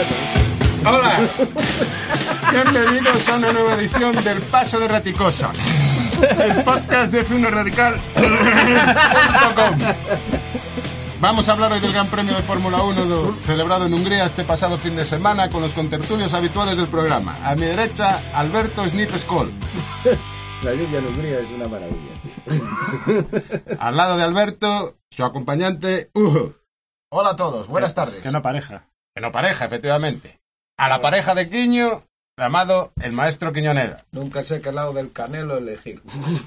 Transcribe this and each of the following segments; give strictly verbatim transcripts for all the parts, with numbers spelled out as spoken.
Hola, bienvenidos a una nueva edición del Paso de Raticosa, el podcast de F uno Radical punto com. Vamos a hablar hoy del Gran Premio de Fórmula uno do, celebrado en Hungría este pasado fin de semana con los contertulios habituales del programa. A mi derecha, Alberto Sniff Skoll. La lluvia en Hungría es una maravilla. Al lado de Alberto, su acompañante, Hugo. Hola a todos, buenas tardes. Que no pareja. Que no pareja, efectivamente. A la pareja de Quiño, llamado el maestro Quiñoneda. Nunca sé qué lado del canelo elegir.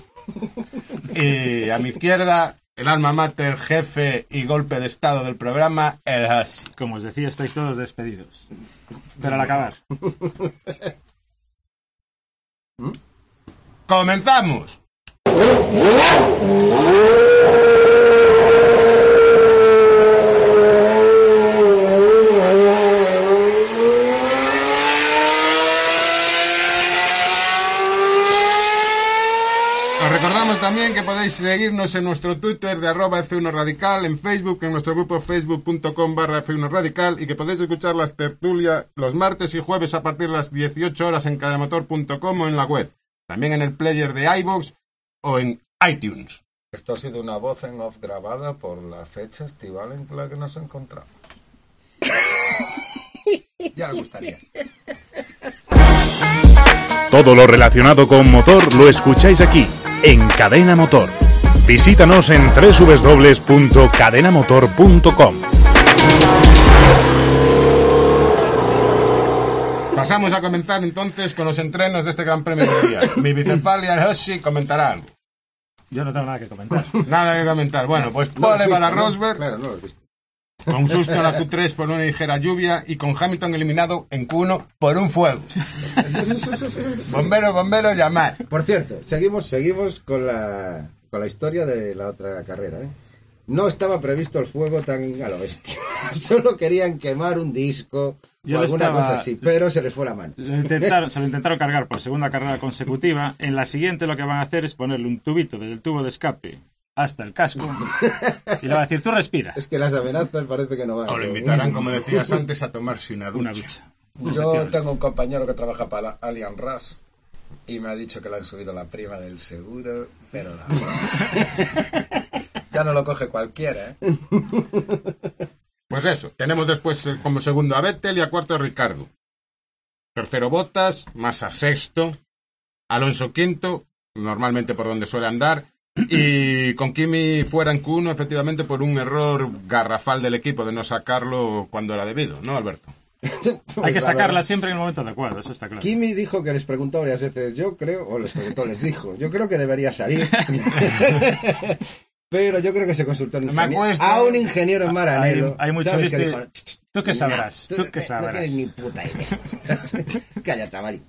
Y a mi izquierda, el alma mater, jefe y golpe de estado del programa, el Hasi. Como os decía, estáis todos despedidos. Pero al acabar. ¡Comenzamos! Recordamos también que podéis seguirnos en nuestro Twitter de arroba F uno Radical, en Facebook, en nuestro grupo facebook punto com barra F uno Radical, y que podéis escuchar las tertulias los martes y jueves a partir de las dieciocho horas en cadenamotor punto com o en la web. También en el player de iVoox o en iTunes. Esto ha sido una voz en off grabada por la fecha estival en la que nos encontramos. Ya le gustaría. Todo lo relacionado con motor lo escucháis aquí, en Cadena Motor. Visítanos en doble u doble u doble u punto cadena motor punto com. Pasamos a comentar entonces con los entrenos de este Gran Premio de día. Mi bicefalia, el Hoshi, comentará algo. Yo no tengo nada que comentar. Nada que comentar. Bueno, pues No pole visto, para ¿no? Rosberg. Claro, no lo has visto. Con un susto en la Q tres por una ligera lluvia y con Hamilton eliminado en Q uno por un fuego. Bombero, bombero, llamar. Por cierto, seguimos, seguimos con la, con la historia de la otra carrera, ¿eh? No estaba previsto el fuego tan a lo bestia. Solo querían quemar un disco Yo o alguna estaba- cosa así, pero se les fue la mano. Lo intentaron, se lo intentaron cargar por segunda carrera consecutiva. En la siguiente lo que van a hacer es ponerle un tubito desde el tubo de escape hasta el casco y le va a decir, tú respira. Es que las amenazas parece que no van. O lo invitarán, como decías antes, a tomarse una ducha. Una ducha. Yo tengo un compañero que trabaja para Allianz Ras y me ha dicho que le han subido la prima del seguro, pero la... ya no lo coge cualquiera, ¿eh? Pues eso, tenemos después eh, como segundo a Vettel y a cuarto a Ricardo. Tercero Bottas, Massa sexto, Alonso quinto, normalmente por donde suele andar, y con Kimi fuera en Q uno, efectivamente por un error garrafal del equipo de no sacarlo cuando era debido, ¿no, Alberto? Hay que sacarla siempre en el momento adecuado, eso está claro. Kimi dijo que les preguntó varias veces, yo creo, o les preguntó, les dijo, yo creo que debería salir. Pero yo creo que se consultó un ingeniero, a un ingeniero en Maranello. Hay, hay mucho ¿sabes? listo Que y- dijo, ¿Tú qué sabrás? "Nah, ¿Tú qué no sabrás? tienes ni puta idea. Calla, chaval.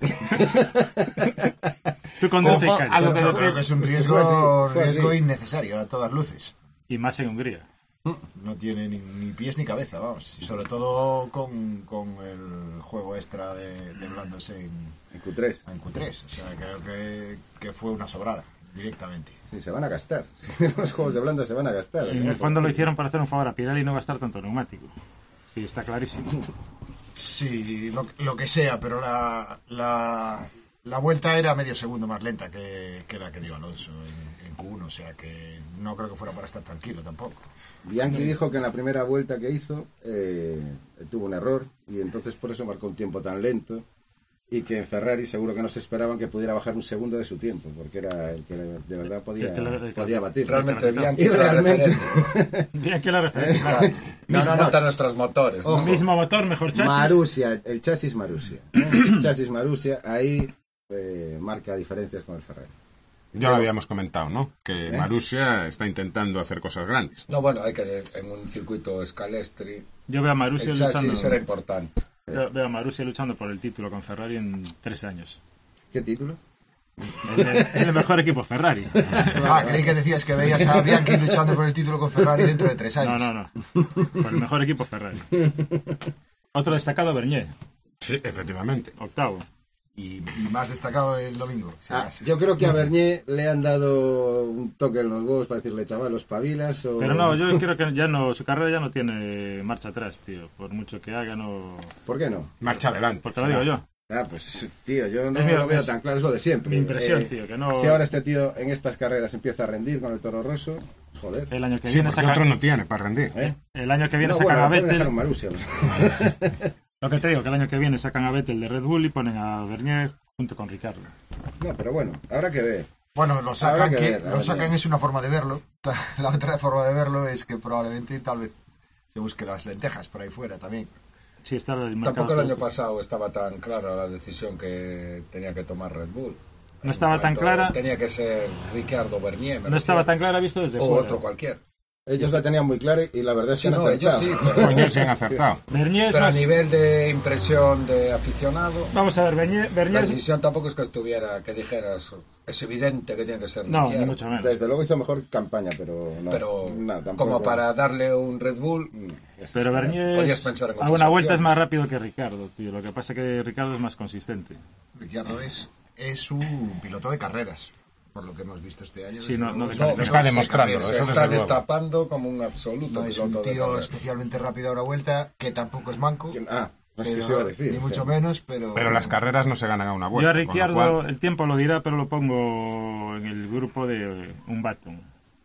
Tú conduce y Ojo calla. a lo que Yo creo que es un riesgo, Fue así, fue riesgo así. innecesario a todas luces. Y más en Hungría. No tiene ni, ni pies ni cabeza, vamos. Y sobre todo con, con el juego extra de, de blandos en, En Q tres. en Q tres. O sea, creo que, que fue una sobrada, directamente. Sí, se van a gastar. Los juegos de blanda se van a gastar. En el fondo lo hicieron para hacer un favor a Pirelli y no gastar tanto neumático. Sí, está clarísimo. Sí, lo, lo que sea, pero la, la, la vuelta era medio segundo más lenta que, que la que dio Alonso en, en Q uno. O sea, que no creo que fuera para estar tranquilo tampoco. Bianchi dijo que en la primera vuelta que hizo eh, tuvo un error y entonces por eso marcó un tiempo tan lento y que en Ferrari seguro que no se esperaban que pudiera bajar un segundo de su tiempo porque era el que de verdad podía, El que lo- el que- podía batir. Realmente Bianchi Y es la realmente referencia. Bien que la referencia. No, No, no, no, no. nuestros motores, ¿no? Ojo. Mismo motor, mejor chasis. Marussia, el chasis Marussia. El chasis Marussia, ahí eh, marca diferencias con el Ferrari. Ya lo habíamos comentado, ¿no? Que Marussia está intentando hacer cosas grandes. No, bueno, hay que en un circuito Scalestri Yo veo a Marussia el chasis luchando. era importante. Veo, veo a Marussia luchando por el título con Ferrari en tres años. ¿Qué título? Es el, es el mejor equipo Ferrari. Ah, creí que decías que veías a Bianchi luchando por el título con Ferrari dentro de tres No, años. no, no. Por el mejor equipo Ferrari. Otro destacado, Bernier, Sí, efectivamente. octavo. Y, y más destacado el domingo. Si Ah, acaso. yo creo que a Bernier le han dado un toque en los huevos para decirle, chaval, los pabilas o... Pero no, yo creo que ya no, su carrera ya no tiene marcha atrás, tío. Por mucho que haga, no. ¿Por qué no? Marcha adelante. Porque lo digo yo. Ah, pues, tío, yo no Es mi- lo veo es tan claro, es lo de siempre. mi impresión, tío, que no- Si ahora este tío en estas carreras empieza a rendir con el Toro Rosso, joder. El año que Sí, viene porque saca- otro no tiene para rendir. ¿Eh? el año que viene No, sacan bueno, a puede dejar Vettel. un Marussia. Lo que te digo, que el año que viene sacan a Vettel de Red Bull y ponen a Bernier junto con Ricardo. No, pero bueno, habrá que ver. Bueno, lo sacan, Habrá que que, ver, lo habrá sacan que ver. es una forma de verlo. La otra forma de verlo es que probablemente tal vez se busque las lentejas por ahí fuera también. Sí, está el mercado. Tampoco el año productos. pasado estaba tan clara la decisión que tenía que tomar Red Bull. No estaba En tan cuanto clara. Tenía que ser Ricardo Bernier. me No estaba refiero, tan clara visto desde O fuera. otro cualquiera. Ellos la tenían muy clara y la verdad es que Sí, han no, ellos acertado. sí, pero, Coño, se han acertado. Bernier es pero a más... nivel de impresión de aficionado, Vamos a ver, Bernier, la Bernier es... decisión tampoco es que estuviera, que dijeras, es evidente que tiene que ser No, Ricciardo, ni mucho menos. Desde luego hizo mejor campaña, pero no. pero no, tampoco- como para darle un Red Bull, Pero Bernier Podías es- pensar en a otras una vuelta es opciones. más rápido que Ricardo, tío. Lo que pasa es que Ricardo es más consistente. Ricciardo es, es un piloto de carreras, por lo que hemos visto este año. Sí, desde no- luego. no de Es un carreras. piloto Está de demostrándolo, carreras. se eso está desde luego. destapando como un absoluto No es un piloto de tío carreras. especialmente rápido a una vuelta, que tampoco es manco, Ah, no sé pero- qué se iba a decir. ni sí. mucho menos, pero... Pero las carreras no se ganan a una Yo vuelta. a con lo Ricciardo, cual- el tiempo lo dirá, pero lo pongo en el grupo de un Baton.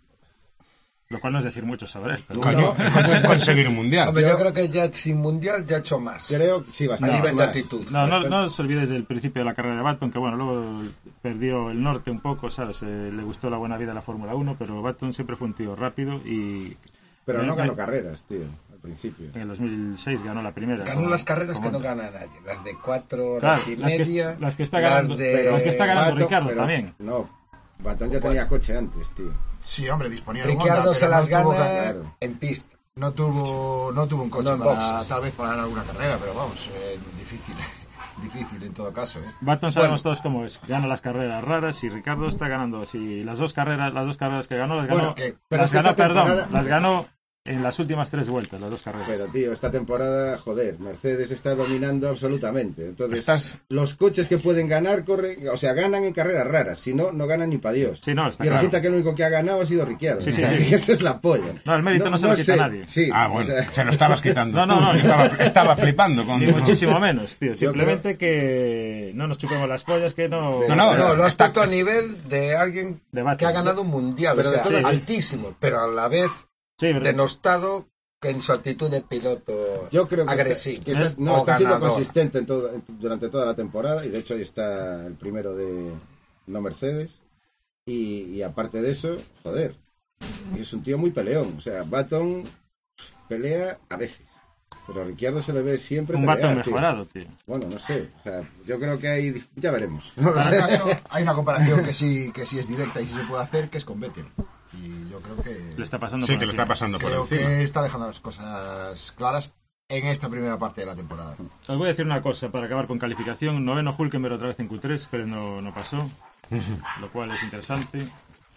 Lo cual no es decir mucho sobre él. Pero Coño, es conseguir un mundial. Hombre, yo creo que ya sin mundial ya ha hecho más. Creo que sí, a bastante nivel de más. actitud. No, no, Bastante. no os olvidéis del principio de la carrera de Baton, que bueno, luego perdió el norte un poco, ¿sabes? Eh, le gustó la buena vida de la Fórmula uno, pero Baton siempre fue un tío rápido y... Pero no me- ganó me- carreras, tío, al principio. En el dos mil seis ganó la primera. Ganó con- las carreras con que no Honda. gana nadie. Las de cuatro horas Claro, y las que- media. las que está ganando- de- pero las que está ganando Baton- Ricardo pero- también. No, Batón ya tenía coche antes, tío. Sí, hombre, disponía de un Ricciardo Honda, se pero las no tuvo, gana claro. en pista. no tuvo no tuvo un coche No en para, boxes. tal vez para ganar alguna carrera, pero vamos, eh, difícil, difícil en todo caso, ¿eh? Baton sabemos todos cómo es. Gana las carreras raras y Ricardo está ganando así. Las dos carreras, las dos carreras que ganó, las ganó, Bueno, que- pero las es que ganó, esta perdón, temporada- las ganó en las últimas tres vueltas, las dos carreras. Pero, tío, esta temporada, joder, Mercedes está dominando absolutamente. Entonces, Estás- los coches que pueden ganar, corren, o sea, ganan en carreras raras. Si no, no ganan ni para Dios. Sí, no, está y claro. resulta que el único que ha ganado ha sido Ricciardo. Sí, sí, O sea, sí. que eso es la polla. No, el mérito no se lo quita sé, nadie. Sí, Ah, o bueno, sea, se lo estabas quitando No, no, tú. no. Yo estaba, estaba flipando con... Ni muchísimo menos, tío. Yo Simplemente que no nos chupemos las pollas, que no... No, no, No, lo has está- puesto a nivel de alguien De Baton. que ha ganado un mundial. Pero o de sea, todas- altísimo, pero a la vez Sí, ¿verdad? denostado que en su actitud de piloto yo creo que, agresivo. está, que está- ¿eh? no, O está siendo ganador. consistente en todo- en- durante toda la temporada. Y de hecho, ahí está el primero de no Mercedes. Y, y aparte de eso, joder, es un tío muy peleón. O sea, Baton pelea a veces. Pero a Ricciardo se le ve siempre Un pelear, Baton tío. mejorado, tío. Bueno, no sé. O sea, yo creo que hay... dif- Ya veremos. No lo Para sé. el caso, hay una comparación que sí, que sí es directa y sí se puede hacer, que es con Vettel. Y yo creo que... Le está pasando Sí, por que le encima. está pasando por Creo encima. que está dejando las cosas claras en esta primera parte de la temporada. Os voy a decir una cosa para acabar con calificación. Noveno Hülkenberg otra vez en Q tres, pero no, no pasó. Lo cual es interesante.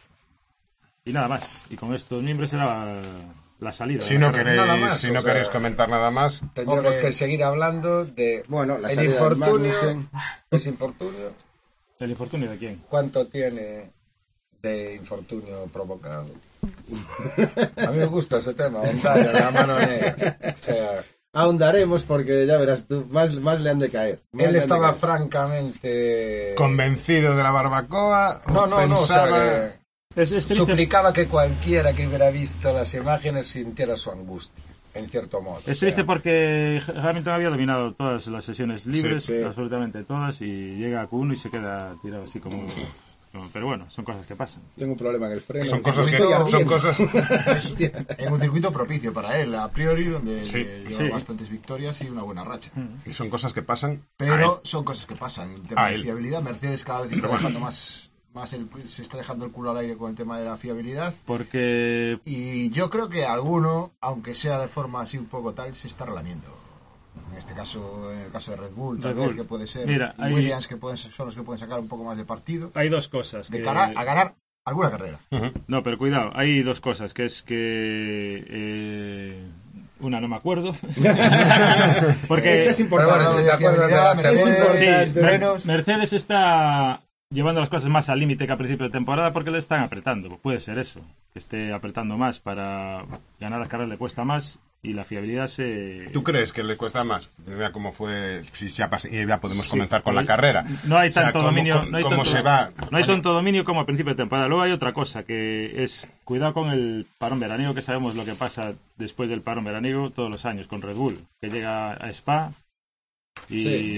Y nada más. Y con estos miembros será la, la salida. Si no Nada queréis, más, si o no sea, queréis comentar nada más, Tendríamos Hombre. que seguir hablando de Bueno, la el salida de infortunio. Magnussen. ¿Es infortunio? ¿El infortunio de quién? ¿Cuánto tiene de infortunio provocado? A mí me gusta ese tema, Ontario, la mano negra. O sea, Ahondaremos porque ya verás tú, más, más le han de caer. Más él le han de estaba caer. francamente... convencido de la barbacoa. No, no, no, o sea, pensaba- que Es, es triste. suplicaba que cualquiera que hubiera visto las imágenes sintiera su angustia, en cierto modo. Es O triste sea, porque Hamilton había dominado todas las sesiones libres, Sí, sí. absolutamente todas, y llega a Q uno y se queda tirado así como... como- Pero bueno, son cosas que pasan. Tengo un problema en el freno. Son Me cosas que... estoy Son ardiendo. cosas... En un circuito propicio para él, a priori, donde Sí, lleva sí. bastantes victorias y una buena racha. Y son cosas que pasan... Pero son cosas que pasan. En tema A de él. fiabilidad, Mercedes cada vez está dejando más, más el, se está dejando el culo al aire con el tema de la fiabilidad. Porque Y yo creo que alguno, aunque sea de forma así un poco tal, se está relamiendo. En este caso, en el caso de Red Bull, tal Red vez, Bull. que puede ser. Mira, y hay- Williams, que pueden, son los que pueden sacar un poco más de partido. hay dos cosas. De que- cara a ganar alguna carrera. No, pero cuidado, hay dos cosas, que es que eh, Una no me acuerdo. Porque Eso es Pero bueno, importante. si te acuerdas de la Es segunda- importante. sí, Mer- frenos. Mercedes está llevando las cosas más al límite que a principio de temporada porque le están apretando. Puede ser eso, que esté apretando más para ganar las carreras le cuesta más y la fiabilidad se... ¿Tú crees que le cuesta más? Vea cómo fue, si ya, pas- y ya podemos Sí, comenzar con pero la carrera. No hay O sea, tanto cómo- dominio. cómo- no hay cómo tanto, se va. no hay Oye, tanto dominio como al principio de temporada. Luego hay otra cosa que es cuidado con el parón veraniego, que sabemos lo que pasa después del parón veraniego todos los años con Red Bull, que llega a Spa y Sí,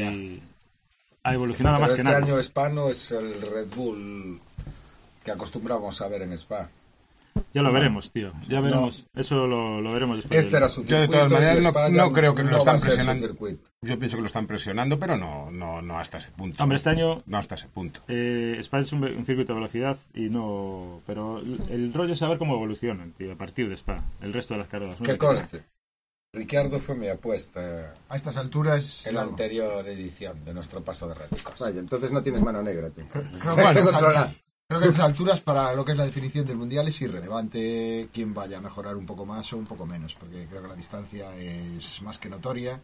ya. ha evolucionado Pero más este que nada. año Spa no es el Red Bull que acostumbramos a ver en Spa. Ya lo veremos, tío. Ya veremos. Eso lo, lo veremos después. Este del- era su Yo, de circuito. todas maneras, y no- Spa no ya creo que lo no están va a ser su presionando. circuito. Yo pienso que lo están presionando, pero no, no, no hasta ese punto. Hombre, este año No hasta ese punto. eh, Spa es un, un circuito de velocidad y no... Pero el, el rollo es saber cómo evolucionan, tío, a partir de Spa. El resto de las carreras. ¿no? Que Que- conste. Ricciardo fue mi apuesta A estas alturas... en la no. anterior edición de nuestro paso de réticos. Vaya, entonces no tienes mano negra, tú. Creo que, Está a estas controlado. alturas, creo que a estas alturas, para lo que es la definición del mundial, es irrelevante quién vaya a mejorar un poco más o un poco menos, porque creo que la distancia es más que notoria.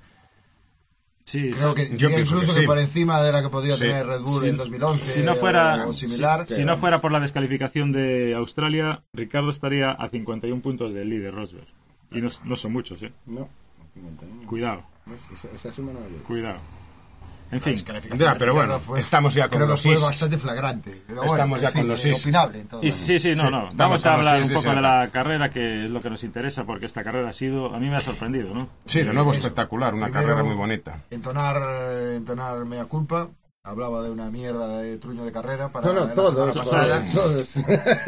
Sí, Creo sí. que yo diría pienso incluso que que, sí. por encima de la que podría Sí. tener Red Bull Sí. en dos mil once Si no fuera- o similar. Si no fuera por la descalificación de Australia, Ricardo estaría a cincuenta y uno puntos del líder Rosberg. Y no, no son muchos, ¿eh? No, cincuenta y uno. Cuidado, Esa, esa suma no la llevo. cuidado. En La fin, descalificación Ya, de pero Ricciardo bueno, fue- estamos ya con creo los que fue ISIS. bastante flagrante. Pero bueno, Estamos ya en fin, con los eh, ISIS. opinable en todo y, caso. sí, sí, no, Sí, no. estamos Vamos con a los hablar seis un y poco de siete. la carrera, que es lo que nos interesa, porque esta carrera ha sido, a mí me ha sorprendido, ¿no? Sí, de nuevo Eso. espectacular, una Primero- carrera muy bonita. Entonar, eh, entonar mea culpa. Hablaba de una mierda de truño de carrera para No, no, la todos, semana pasada. joder, todos.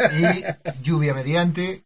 Y lluvia mediante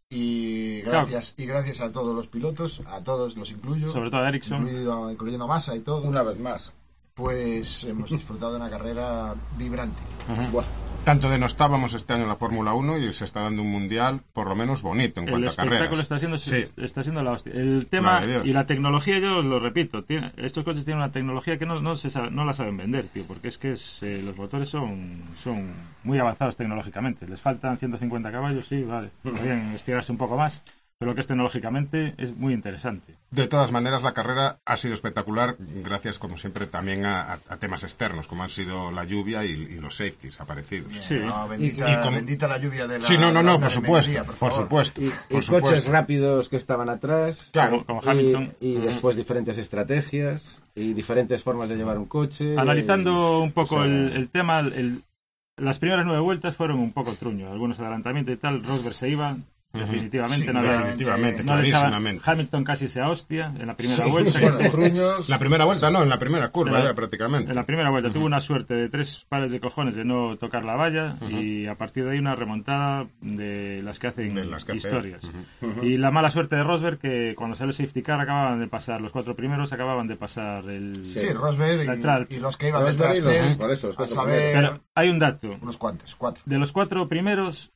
y gracias y gracias a todos los pilotos, a todos los incluyo, Sobre todo a Ericsson. incluido, incluyendo a Massa y todo, Una vez más. pues hemos disfrutado de una carrera vibrante. Buah. Tanto denostábamos este año en la Fórmula uno y se está dando un mundial por lo menos bonito en El cuanto a carreras. espectáculo está siendo, Sí. está siendo la hostia. El tema Madre de Dios. y la tecnología, yo lo repito, tiene, estos coches tienen una tecnología que no, no, se sabe- no la saben vender, tío, porque es que es, eh, los motores son, son muy avanzados tecnológicamente. Les faltan ciento cincuenta caballos, sí, vale. Podrían estirarse un poco más, pero lo que es tecnológicamente es muy interesante. De todas maneras, la carrera ha sido espectacular, gracias, como siempre, también a, a- a temas externos, como han sido la lluvia y, y los safeties aparecidos. Sí. No, bendita, Y- y como- bendita la lluvia de la Sí, no, no, de la no, una por de supuesto, mediodía, por, favor. supuesto. Y, y por coches supuesto. rápidos que estaban atrás. Claro. Como Y, Hamilton. y después diferentes estrategias y diferentes formas de llevar un coche. Analizando y- un poco o sea, el, el tema, el- las primeras nueve vueltas fueron un poco truño, algunos adelantamientos y tal. Rosberg se iba, definitivamente. Sí, no, había- Definitivamente, no le echaba- clarísimamente. Hamilton casi se hostia en la primera Sí, vuelta. bueno, que- truños. La primera vuelta, no, en la primera curva En la- ya prácticamente. En la primera vuelta tuvo una suerte de tres pares de cojones de no tocar la valla y a partir de ahí una remontada de las que hacen De las que hace. historias. Y la mala suerte de Rosberg que cuando sale el safety car acababan de pasar, los cuatro primeros acababan de pasar el... Sí, Rosberg La entrada. y, y los que iban Rosberg detrás y los- de él, por eso, los a cuatro saber, Pero hay un dato. unos cuantos, cuatro. De los cuatro primeros,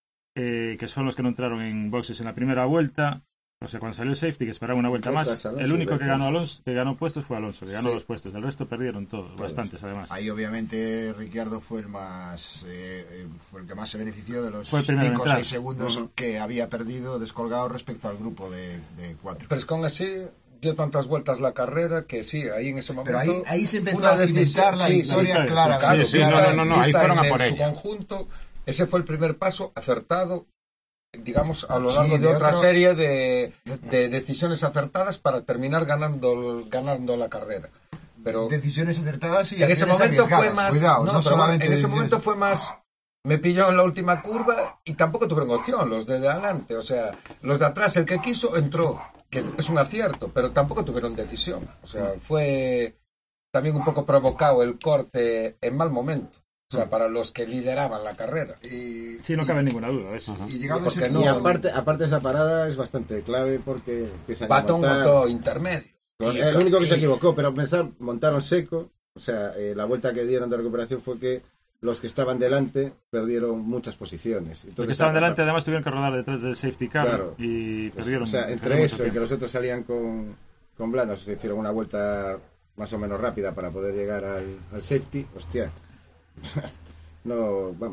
eh, que son los que no entraron en boxes en la primera vuelta, o sea, cuando salió el safety, que esperaba una vuelta Bottas, más, Alonso el y único que Bottas. ganó, Alonso, que ganó puestos fue Alonso, que ganó Sí. los puestos. El resto perdieron todos, bastantes además. Ahí obviamente Ricciardo fue el más eh, eh, fue el que más se benefició de los Fue el primero en cinco o entrar. seis segundos que había perdido descolgado respecto al grupo de, de cuatro. Pero es que aún así dio tantas vueltas la carrera que sí, ahí en ese momento. Pero ahí, ahí se fue empezó una a cimentar decisión- la sí, victoria sí, clara. claro, sí, vista- no, no, no, no, ahí vista fueron a en por su ella. conjunto, ese fue el primer paso acertado, digamos, a lo Sí, largo de, de otra otro- serie de, de decisiones acertadas para terminar ganando, ganando la carrera. Pero Decisiones acertadas y en ese acciones momento fue arriesgadas. más. Cuidado, no, no, pero solamente en ese decisiones- momento fue más. Me pilló en la última curva y tampoco tuvieron opción los de adelante. O sea, los de atrás, el que quiso, entró. Que es un acierto, pero tampoco tuvieron decisión. O sea, fue también un poco provocado el corte en mal momento. O sea, para los que lideraban la carrera. Y, Sí, no cabe ninguna duda de eso. y llegado Porque ese no- Y aparte, aparte esa parada es bastante clave porque empiezan a Batón montar- moto intermedio. Y- El único que se y- equivocó, pero empezar, montaron seco. O sea, eh, la vuelta que dieron de recuperación fue que los que estaban delante perdieron muchas posiciones. Entonces, Los que estaban a- delante además tuvieron que rodar detrás del safety car Claro. y pues, perdieron. o sea, perdieron entre mucho eso y que tiempo. los otros salían con, con blandos, se hicieron una vuelta más o menos rápida para poder llegar al, al safety. Hostia. No, vamos.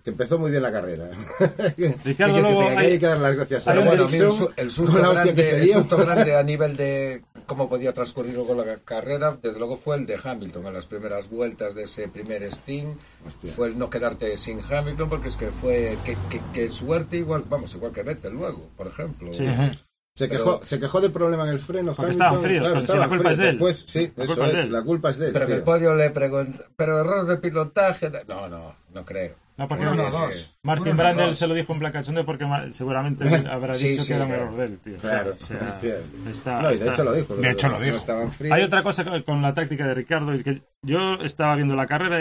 que empezó muy bien la carrera. Ricardo y que se luego tenga- que hay- hay que dar las gracias a Pero bueno, a mí el, Ericsson su- el susto con la hostia grande, que se el dio. susto grande a nivel de cómo podía transcurrir luego la carrera, desde luego fue el de Hamilton en las primeras vueltas de ese primer Steam. Hostia. Fue el no quedarte sin Hamilton, porque es que fue que, que, que suerte igual, vamos, igual que Vettel luego, por ejemplo. Sí. Se Pero- quejó, se quejó de problema en el freno. Porque Hamilton. estaban fríos, Claro, cuando sí, estaban la culpa es de él. Después, sí, La eso culpa es de es, él. la culpa es de él. Pero en el tío. podio le pregunté, pero error de pilotaje. de- No, no, no creo. No, porque Uno, no, Eh, dos. Martin Uno, no, Brandel dos. se lo dijo en plan cachondeo porque ma- seguramente habrá Sí, dicho sí, que era un claro. error de él, tío. Claro, O sea, hostia. está- No, y de está- hecho lo dijo. De hecho lo no dijo. estaban fríos. Hay otra cosa con- con la táctica de Ricardo, y que yo estaba viendo la carrera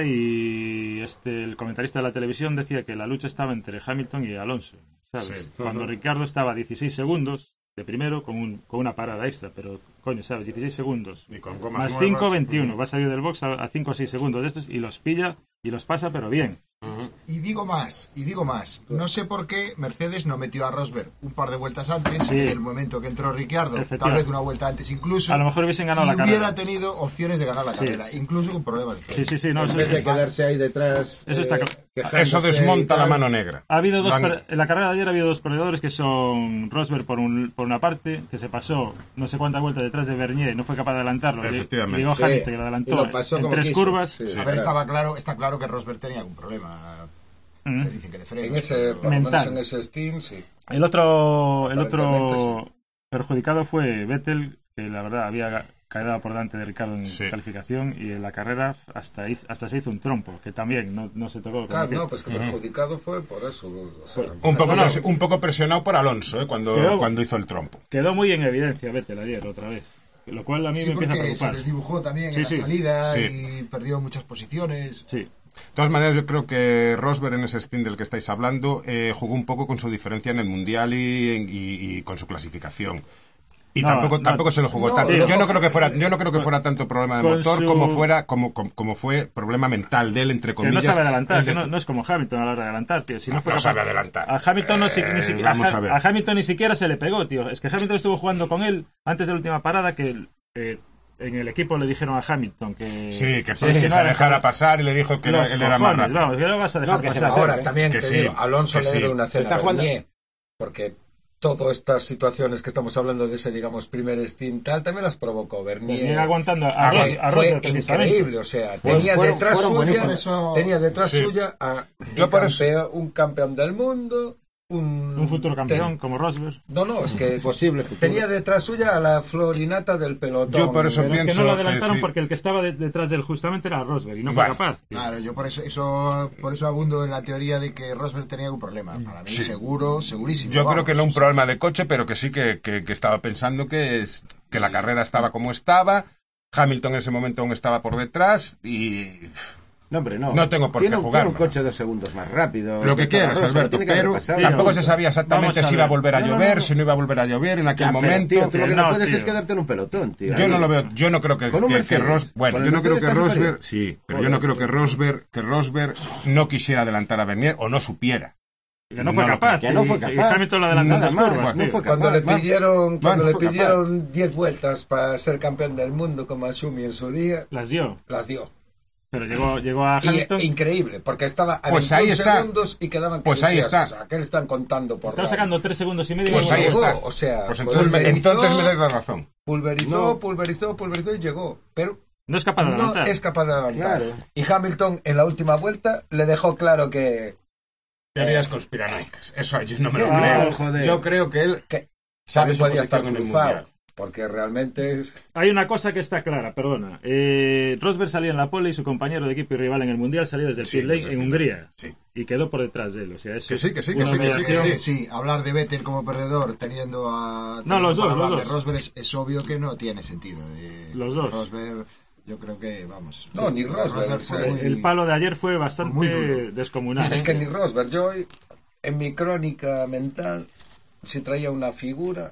y este el comentarista de la televisión decía que la lucha estaba entre Hamilton y Alonso, ¿sabes? Sí. Cuando Ricardo estaba a dieciséis segundos de primero con, un, con una parada extra, pero coño, ¿sabes? dieciséis segundos. Y con gomas Más nuevas. cinco, veintiuno. Va a salir del box a cinco o seis segundos de estos y los pilla y los pasa, pero bien. Y digo más, y digo más. No sé por qué Mercedes no metió a Rosberg un par de vueltas antes, Sí. en el momento que entró Ricciardo, tal Efectivamente. vez una vuelta antes incluso. A lo mejor hubiesen ganado y la carrera. hubiera tenido opciones de ganar la carrera, incluso con problemas de freno. Sí, sí, sí. No, En eso, vez de es- quedarse ahí detrás. Eso está eh, claro. quejándose Eso y desmonta la tal. mano negra. Ha habido dos Van- per- en la carrera de ayer ha habido dos perdedores que son Rosberg por, un, por una parte, que se pasó no sé cuántas vueltas detrás de Bernier, no fue capaz de adelantarlo. y- Efectivamente. y llegó Sí, Hamilton que lo y adelantó lo pasó en como tres quiso. curvas. Sí. A ver, claro. estaba claro, está claro que Rosberg tenía algún problema. Mm. Se dice que de freno. En ese, por lo Mental. menos en ese Steam, sí. El otro, el Aparentemente, otro perjudicado fue Vettel, que la verdad había caído por delante de Ricardo en Sí. calificación y en la carrera hasta, hiz- hasta se hizo un trompo, que también no, no se tocó. como Claro, decías. no, pues que perjudicado fue por eso. O sea, Un poco, Bueno. presi- un poco presionado por Alonso, ¿eh? cuando, Quedó- cuando hizo el trompo. Quedó muy en evidencia Vettel ayer otra vez, lo cual a mí Sí, me empieza a porque se preocupar. desdibujó también Sí, en la sí. salida Sí. y perdió muchas posiciones. Sí. De todas maneras, yo creo que Rosberg en ese stint del que estáis hablando eh, jugó un poco con su diferencia en el Mundial y, en- y- y con su clasificación. Y No, tampoco, no, tampoco se lo jugó no, tanto. sí, Yo ojo. no creo que fuera, yo no creo que fuera tanto problema de Con motor su- como fuera, como, como, como fue problema mental de él, entre Que no comillas. sabe adelantar, el que de- no, no es como Hamilton a la hora de adelantar, tío. Si no, No, fue no capaz- sabe adelantar. A Hamilton, no, si- Eh, ni siquiera, vamos a, a ver. a Hamilton ni siquiera se le pegó, tío. Es que Hamilton estuvo jugando con él antes de la última parada que eh, en el equipo le dijeron a Hamilton que... Sí, que, Sí, que sí, se no, dejara pasar y le dijo que era- los él era más cojones, rápido. vamos, que lo vas a dejar No, que se pasar. va Ahora, ¿eh? también Que te sí, digo, Alonso que le sí. debe una Se cena está a jugando- Bernier, porque todas estas situaciones que estamos hablando de ese, digamos, primer stint tal, también las provocó Bernier. Venía aguantando a, Ah, Ros- que a Fue Rosberg, precisamente. increíble, o sea, Fue- tenía fueron- detrás fueron suya, buenísimos. Eso- tenía detrás Sí. suya a Yo un, por eso- campeón, un campeón del mundo, un, Un futuro campeón ten- como Rosberg. No, no, es que Posible futuro. tenía detrás suya a la florinata del pelotón. Yo por eso Pero es que pienso no lo que adelantaron sí. porque el que estaba de- detrás de él justamente era Rosberg y no fue Vale. capaz, tío. Claro, yo por eso, eso por eso abundo en la teoría de que Rosberg tenía algún problema. Para mí, Sí. seguro, segurísimo. Yo creo vamos. que no un problema de coche, pero que sí que, que- que estaba pensando que, es- que la carrera estaba como estaba. Hamilton en ese momento aún estaba por detrás y No, hombre, no. No tengo por tiene qué un, jugarlo. Tiene un coche dos segundos más rápido. lo que que quieras, Alonso, Alberto, tiene que haber pero pasado. tampoco Tío, se sabía exactamente vamos a si iba a ver. volver a No, no, llover, no. si no iba a volver a llover en aquel Ya, pero, momento. tío, tú lo que no, No, puedes tío. es quedarte en un pelotón, tío. Yo no Ahí. lo veo, yo no creo que, Con un que- que Mercedes. Ros, bueno, Con el yo no creo Mercedes que está Rosberg, superior. sí, pero yo no creo que Rosberg, que Rosberg no quisiera adelantar a Bernier o no supiera. Que no fue No lo capaz. Que no y- fue Y capaz. Hamilton lo adelantó en Nada dos más, curvas, no tío. fue Cuando capaz, le va. pidieron, cuando no le fue capaz. pidieron diez vueltas para ser campeón del mundo como a Schumi en su día, Las dio. las dio. Pero llegó, llegó a Y, Hamilton. increíble, porque estaba a Pues veintiún ahí está. segundos y quedaban Pues ahí quince, está. O sea, que le están contando por Estaba radio. sacando tres segundos y medio. Pues y ahí llegó. está. O sea, Pues entonces, me, pulverizó- entonces me dais la razón. Pulverizó, No. pulverizó, pulverizó y llegó. Pero No es capaz de no adelantar. es capaz de adelantar. Claro. Y Hamilton en la última vuelta le dejó claro que, Teorías conspiranoicas. Eso yo no me lo No, creo. joder. Yo creo que él que sabe su podía estar posición en el cruzado. mundial. Porque realmente es... Hay una cosa que está clara, perdona. Eh, Rosberg salió en la pole y su compañero de equipo y rival en el Mundial salió desde el Sí, pit lane desde el en pit Hungría. Sí. Y quedó por detrás de él. O sea, eso Que sí, que sí, que una sí, que sí, humillación. que Eh, sí, hablar de Vettel como perdedor teniendo a. No, los teniendo dos, para hablar los de dos. Rosberg es, es obvio que no tiene sentido. Eh, Los dos. Rosberg, yo creo que, vamos. No, sí, ni Rosberg, fue o sea, muy- El palo de ayer fue bastante Muy duro. descomunal. Es ¿eh? que ni Rosberg, yo hoy, en mi crónica mental, si traía una figura,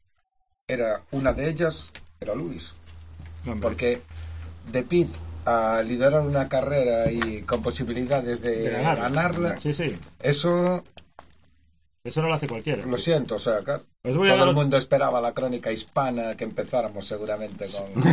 era una de ellas, era Luis. Hombre. Porque de pit a liderar una carrera y con posibilidades de, De ganar. ganarla, Sí, sí. eso Eso no lo hace cualquiera. Lo siento, o sea, claro, Os voy a todo dar- el mundo esperaba la crónica hispana que empezáramos seguramente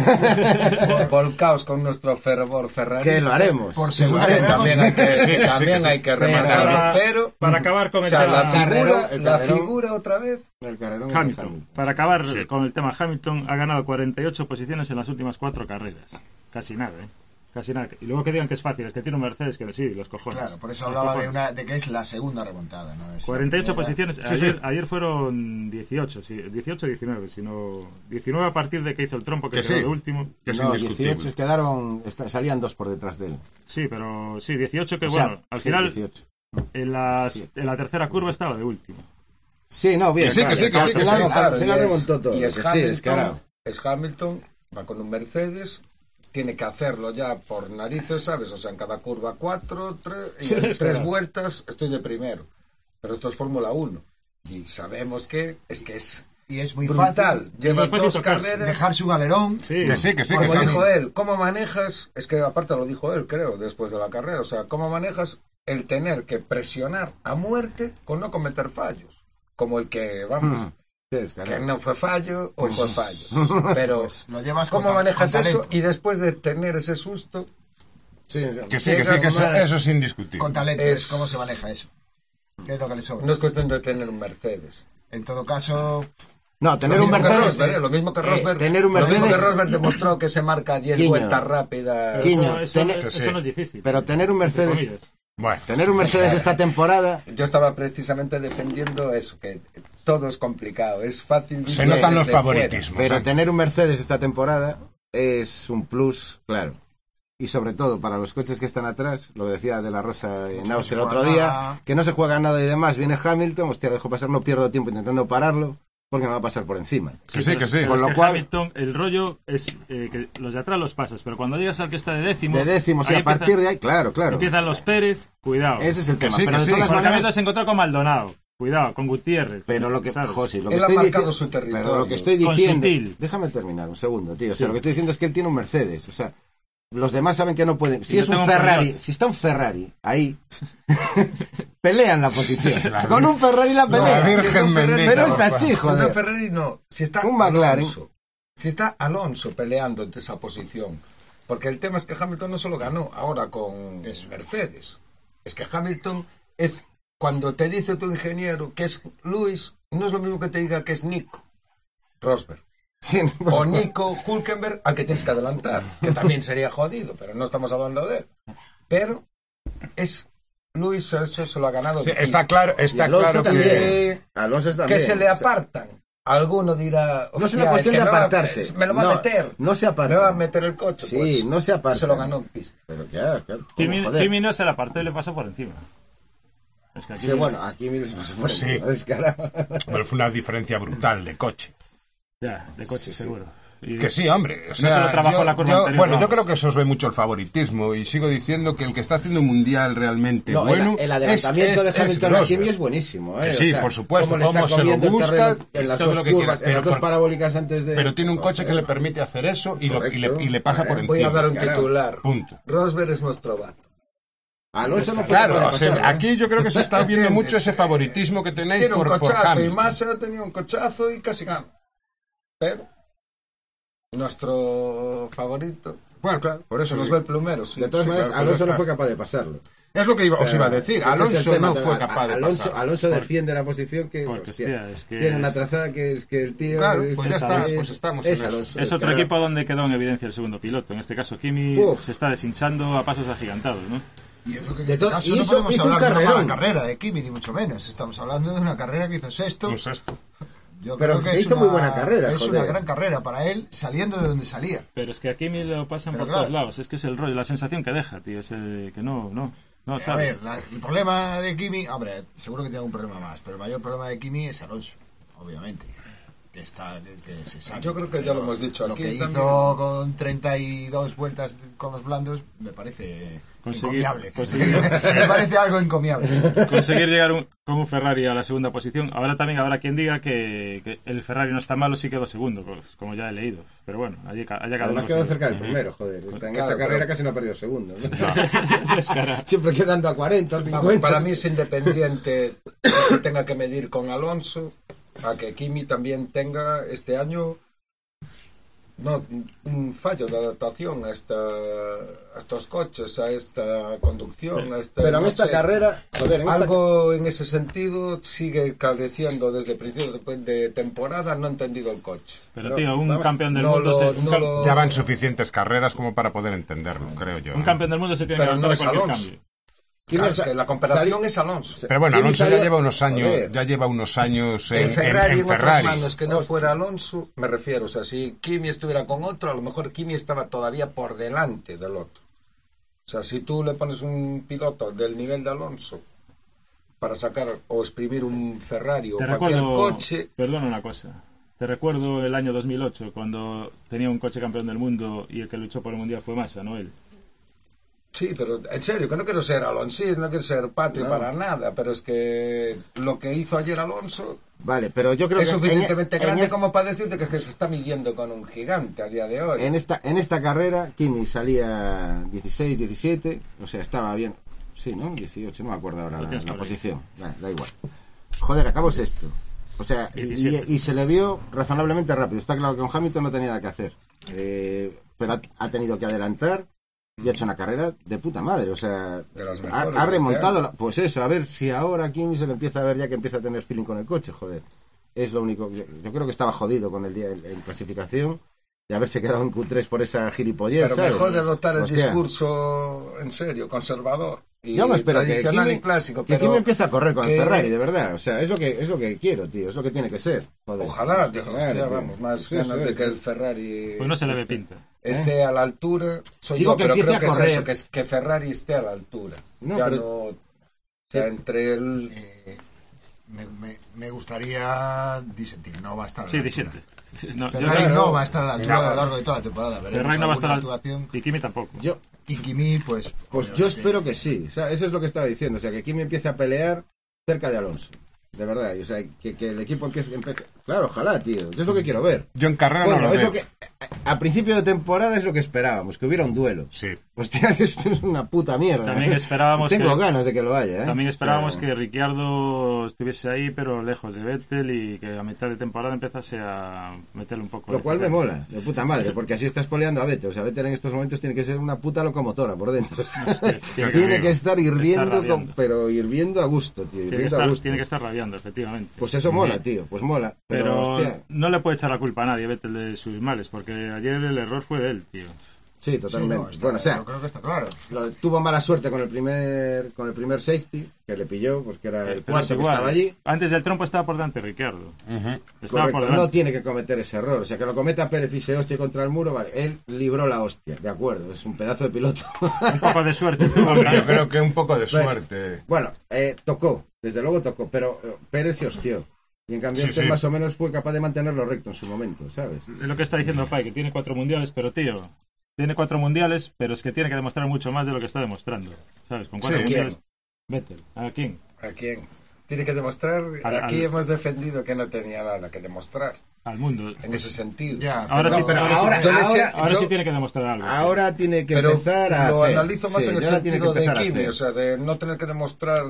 con volcaos con nuestro fervor ferrarista. Que lo haremos. Por Que segunda lo vez. haremos. También hay que, Sí, que sí, también que sí. hay que remarcarlo, Para- pero Para acabar con o el sea, tema la figura, Carrerón, el la carrerón. figura otra vez. El carrerón de Hamilton. Hamilton. Para acabar Sí. con el tema Hamilton, ha ganado cuarenta y ocho posiciones en las últimas cuatro carreras. Casi nada, ¿eh? Casi nada. Y luego que digan que es fácil, es que tiene un Mercedes que sí, los cojones. Claro, por eso Los hablaba de, cojones. una, de que es la segunda remontada, ¿no? Es la cuarenta y ocho primera. posiciones. Sí, ayer, sí. ayer fueron dieciocho, sí, dieciocho diecinueve, sino diecinueve a partir de que hizo el trompo, que, Que quedó sí. de último. Que es No, indiscutible. dieciocho quedaron, está- salían dos por detrás de él. Sí, pero sí, dieciocho que O sea, bueno, al sí, final dieciocho. en, las, Sí. en la tercera curva estaba de último. Sí, no, bien. Que sí, que claro, sí, que al sí, que final, sí. al Claro, final y es- remontó todo. y es que sí, Hamilton, descarado. es Hamilton, va con un Mercedes, tiene que hacerlo ya por narices, ¿sabes? O sea, en cada curva cuatro, tres, y en Es tres claro. vueltas estoy de primero. Pero esto es Fórmula uno. Y sabemos que es que es Y es muy brutal. fácil Lleva muy fácil dos tocarse. carreras. dejarse un alerón. Sí, Que sí, que sí, que Como sí. dijo él, ¿cómo manejas? Es que aparte lo dijo él, creo, después de la carrera. O sea, ¿cómo manejas el tener que presionar a muerte con no cometer fallos? Como el que, vamos, Sí, que descarado. no fue fallo o fue fallo. Pero, Lo llevas con ¿cómo ta- manejas con eso? talento. Y después de tener ese susto, Sí, sí. Que sí, que sí, que eso, eso es indiscutible. Con talento, Es- es cómo se maneja eso. ¿Qué es lo que le sobra? no es cuestión de tener un Mercedes. En todo caso, No, tener Lo un mismo que Mercedes. Rosberg, ¿eh? Lo mismo que eh, Rosberg. tener un Lo mismo que Mercedes. Rosberg demostró que se marca diez Quiño. vueltas rápidas. Quiño. eso, eso- tener- eso que sí. no es difícil. Pero tener un Mercedes. comillas. Bueno, Tener un Mercedes esta temporada. Yo estaba precisamente defendiendo eso, que todo es complicado, es fácil. se desde notan los fuera. favoritismos. Pero ¿eh? tener un Mercedes esta temporada es un plus, claro. Y sobre todo para los coches que están atrás, lo decía De La Rosa en no Austria se el otro juega día, nada. que no se juega nada y demás. Viene Hamilton, hostia, lo dejo pasar, no pierdo tiempo intentando pararlo, porque me va a pasar por encima. Que sí, pero que es- sí. pero Con es lo que cual- Hamilton, el rollo es eh, que los de atrás los pasas, pero cuando llegas al que está de décimo. De décimo, sí, ahí a partir empieza- de ahí, claro, claro. Empiezan los Pérez, cuidado. Ese es el Que tema. sí, pero que de sí. todas Porque maneras, también te has encontrado con Maldonado, cuidado, con Gutiérrez. pero lo que, ¿sabes? José, lo que Él ha estoy marcado diciendo, su territorio. pero lo que estoy Con diciendo, Sutil. déjame terminar un segundo, tío. O sea, lo que estoy diciendo es que él tiene un Mercedes, o sea, los demás saben que no pueden. Si yo es un tengo un Ferrari, Coyote. si está un Ferrari ahí, pelean la posición. La Con un Ferrari la pelean. Virgen Si está un Ferrari- bendita, pero es por así, Si está joder. Ferrari, no. Si está Un McLaren. Alonso. Si está Alonso peleando entre esa posición. Porque el tema es que Hamilton no solo ganó ahora con Mercedes. Es que Hamilton es. Cuando te dice tu ingeniero que es Luis, no es lo mismo que te diga que es Nico Rosberg. Sí, O Nico Hülkenberg, al que tienes que adelantar. Que también sería jodido, pero no estamos hablando de él. Pero es. Luis, eso se lo ha ganado. Sí, está claro, Y está Alonso claro también. que. Alonso está que bien, se le o sea, apartan. Alguno dirá. No es "Hostia, una cuestión que de me va- apartarse. me lo va No, a meter. no se aparta. Me va a meter el coche. Sí, pues, no se aparta. Se lo ganó en pista. Pero ya, claro. ¿cómo, Kimi, joder? Kimi no se la apartó y le pasó por encima. Es que aquí Sí, bueno, aquí me les pasó por Sí. encima, descarado. Pero fue una diferencia brutal de coche. Ya, de coche, seguro. Y- Que sí, hombre. O sea, se lo trabajó yo- la curva yo- anterior, bueno, yo vamos. creo que eso os ve mucho el favoritismo y sigo diciendo que el que está haciendo un mundial realmente No, bueno el, el adelantamiento es, de es- Hamilton es a Kimi Rosberg. es buenísimo, ¿eh? Que O sí, sea, por supuesto, cómo le está cómo se lo comiendo el busca, terreno en las todo dos lo que curvas, quiera, en las pero dos con- parabólicas antes de... Pero tiene un coche que Joder. le permite hacer eso y, lo- y le, y le pasa por encima. Voy a dar un descarado. titular. Punto. Rosberg es nuestro vato. Alonso no fue Claro, capaz de o sea, pasarlo, ¿eh? aquí yo creo que se está viendo ¿Entiendes? mucho ese favoritismo que tenéis Tiene un por, por cochazo y Hamilton. Massa tenía un cochazo y casi gana. Pero nuestro favorito Bueno, claro, por eso se nos sí. ve el plumero. Sí, De todas sí, maneras, claro, Alonso pues no ya fue está. capaz de pasarlo. Es lo que iba, O sea, os iba a decir. ese es el Alonso tema no también. fue capaz de Alonso, pasar. Alonso defiende la posición que, Porque, hostia, hostia, es que tiene una es- trazada que es que el tío Claro, es, pues ya es está, Alonso, pues estamos es en eso. Alonso, Es otro descarado. equipo donde quedó en evidencia el segundo piloto. En este caso, Kimi Uf. se está deshinchando a pasos agigantados, ¿no? Y es lo que en De este to- caso no hizo- podemos hizo un hablar de una carrerón. mala carrera de Kimi, ni mucho menos. Estamos hablando de una carrera que hizo sexto. Un sexto. Yo Pero creo que que es hizo una, muy buena carrera, Es joder. una gran carrera para él, saliendo de donde salía. Pero es que a Kimi lo pasan Pero por claro. todos lados. Es que es el rollo, la sensación que deja, tío. Es el que no, no, no A sabes. ver, la- el problema de Kimi, hombre, seguro que tiene un problema más, pero el mayor problema de Kimi es Alonso, obviamente. Que está, que, que se sabe. Yo creo que ya lo hemos dicho Lo aquí que también. hizo con treinta y dos vueltas con los blandos me parece. Con conseguir, Encomiable. conseguir, Me parece algo encomiable. conseguir llegar un- con un Ferrari a la segunda posición. Ahora también habrá quien diga que, que el Ferrari no está malo, sí quedó segundo, pues, como ya he leído. Pero bueno, allí, ca- allá cada Además uno quedó sabe. cerca del primero, joder. Esta- en Claro, esta carrera pero- casi no ha perdido segundos. ¿no? Descarado. Siempre quedando a cuarenta, a Vamos, cincuenta. para mí es independiente que se tenga que medir con Alonso, a que Kimi también tenga este año no, un fallo de adaptación a, esta, a estos coches, a esta conducción, a esta, Pero en no esta sé, carrera, joder, en esta algo en ese sentido sigue careciendo desde el principio de, de temporada, no ha entendido el coche. Pero tío, un vamos, campeón del no mundo lo- se, un, no cam- lo- Ya van suficientes carreras como para poder entenderlo, creo yo. un ¿eh? campeón del mundo se tiene Pero que no adaptar a es cualquier Alonso. cambio. Kimi Claro, es sa- que la comparación sali- es Alonso. Pero bueno, Kimi Alonso ya salió- lleva unos años, joder. ya lleva unos años en, El en- Ferrari en en, otras Ferrari. manos que no fuera Alonso, me refiero, o sea, si Kimi estuviera con otro, a lo mejor Kimi estaba todavía por delante del otro. O sea, si tú le pones un piloto del nivel de Alonso para sacar o exprimir un Ferrari o Te cualquier recuerdo, coche, perdona una cosa, te recuerdo el año dos mil ocho cuando tenía un coche campeón del mundo y el que luchó por el mundial fue Massa, no él. sí, pero en serio, que no quiero ser Alonso, no quiero ser patrio No. para nada, pero es que lo que hizo ayer Alonso Vale, pero yo creo es que en- suficientemente en, grande esta, como para decirte que, es que se está midiendo con un gigante a día de hoy. en esta en esta carrera Kimi salía dieciséis, diecisiete, o sea, estaba bien. Sí, ¿no? dieciocho, no me acuerdo ahora Lo la, tienes la por ahí. posición. Da, da igual. Joder, acabó sexto. O sea, y, diecisiete. y- y se le vio razonablemente rápido. Está claro que con Hamilton no tenía nada que hacer. Eh, pero ha, ha tenido que adelantar y ha hecho una carrera de puta madre. O sea, De las ha, mejores ha de remontado. este la- pues eso, a ver si ahora a Kimi se le empieza a ver ya que empieza a tener feeling con el coche, joder. Es lo único. Yo, yo creo que estaba jodido con el día en, en clasificación de haberse quedado en Q tres por esa gilipollez. Pero ¿sabes? mejor de adoptar el Hostia. discurso en serio, conservador y Yo me espero que tradicional Kimi, y clásico. que pero Kimi empiece a correr con que- el Ferrari, de verdad. O sea, es lo que es lo que quiero, tío. Es lo que tiene que ser. Joder. Ojalá, tío, Claro, hostia, tío. vamos, más Sí, ganas sí, de sí. que el Ferrari Pues no se le ve pinta. esté a la altura. Soy Digo yo, que pero empiece creo a que es correr. eso, que, es- que Ferrari esté a la altura. No, ya pero- no. O sea, entre el. Eh, me, me, me gustaría disentir, no va a estar a la Sí, altura. disiente. No, yo Ferrari creo- no va a estar a la altura Claro. a lo largo de toda la temporada. Veremos Ferrari no va a estar alguna al... actuación. Y Kimi tampoco. Yo, Y Kimi, pues. pues yo obviamente, espero que sí. O sea, eso es lo que estaba diciendo. O sea, que Kimi empiece a pelear cerca de Alonso. De verdad. Y, o sea, que, que el equipo empiece, empiece. Claro, ojalá, tío. Yo es lo que quiero ver. Yo en carrera Coño, no lo es veo. lo que a, a principio de temporada es lo que esperábamos, que hubiera un duelo. Sí. Hostia, esto es una puta mierda. También ¿eh? esperábamos Tengo que- ganas de que lo haya, ¿eh? También esperábamos O sea, que Ricciardo estuviese ahí, pero lejos de Vettel y que a mitad de temporada empezase a meterle un poco Lo de cual me cizaña. mola, de puta madre, porque así estás poleando a Vettel. O sea, Vettel en estos momentos tiene que ser una puta locomotora por dentro. O sea, tiene tiene, que- que estar hirviendo, está con- rabiando. pero hirviendo a gusto, tío. Tiene que, Hirviendo a estar, gusto. tiene que estar rabiando, efectivamente. Pues eso mola, tío, pues mola. Pero, Pero hostia, no le puede echar la culpa a nadie Vettel de sus males, porque ayer el error fue de él, tío. sí, Sí, totalmente. no, está- bueno, o sea, yo creo que está claro. lo- tuvo mala suerte con el primer con el primer safety que le pilló, porque era el Pero es cuarto que igual. estaba allí. Antes del trompo estaba por delante Ricciardo. Estaba Correcto, por no delante. tiene que cometer ese error. O sea, que lo cometa Pérez y se hostia contra el muro, vale. Él libró la hostia, de acuerdo, es un pedazo de piloto. Un poco de suerte tuvo. Yo creo que un poco de Bueno. suerte. Bueno, eh, tocó, desde luego tocó, pero eh, Pérez se hostió. Y en cambio Sí, este sí. más o menos fue capaz de mantenerlo recto en su momento, ¿sabes? Es lo que está diciendo Pai, que tiene cuatro mundiales, pero tío, tiene cuatro mundiales, pero es que tiene que demostrar mucho más de lo que está demostrando. ¿Sabes? Con cuatro Sí. mundiales. Vettel. ¿A quién? ¿A quién? Tiene que demostrar. Al- Aquí al- hemos defendido que no tenía nada que demostrar Al mundo. en ese sentido. Ya, Ahora pero- sí, pero ahora, ahora- sí, yo le decía- ahora yo- sí tiene que demostrar algo. Ahora tiene que Pero empezar a lo hacer. analizo más Sí, en el ahora tiene que sentido de empezar a Kimi, hacer. o sea, de no tener que demostrar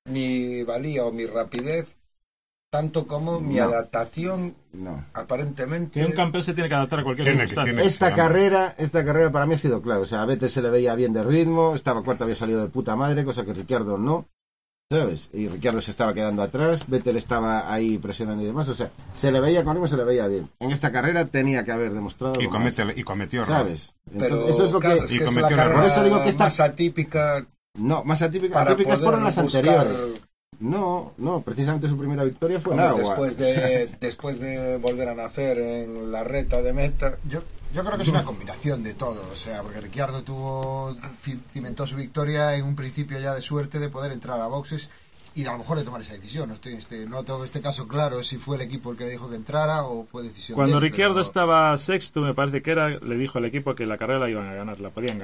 mi valía o mi rapidez, tanto como mi No. adaptación, No. aparentemente. Que un campeón se tiene que adaptar a cualquier Tiene que- circunstancia. tiene- Esta Sí, carrera, esta carrera para mí ha sido clave. O sea, a Vettel se le veía bien de ritmo, estaba cuarto, había salido de puta madre, cosa que Ricciardo no. ¿Sabes? Y Ricciardo se estaba quedando atrás, Vettel estaba ahí presionando y demás. O sea, se le veía con ritmo, se le veía bien. En esta carrera tenía que haber demostrado. Y, algo comete, más, y cometió error. ¿sabes? Pero Entonces, eso es lo claro, que. es y que es cometió la un error. carrera Por eso digo que esta- más atípica No, más atípica, para atípicas poder fueron las buscar- anteriores. No, no, precisamente su primera victoria fue en Hombre, agua. después de después de volver a nacer en la reta de meta. Yo, yo creo que es una combinación de todo, o sea, porque Ricciardo tuvo, fi- cimentó su victoria en un principio ya de suerte de poder entrar a boxes y a lo mejor de tomar esa decisión. No, estoy, este, no tengo este caso claro si fue el equipo el que le dijo que entrara o fue decisión Cuando de él, Ricciardo pero- estaba sexto, me parece que era, le dijo al equipo que la carrera la iban a ganar, la podían ganar.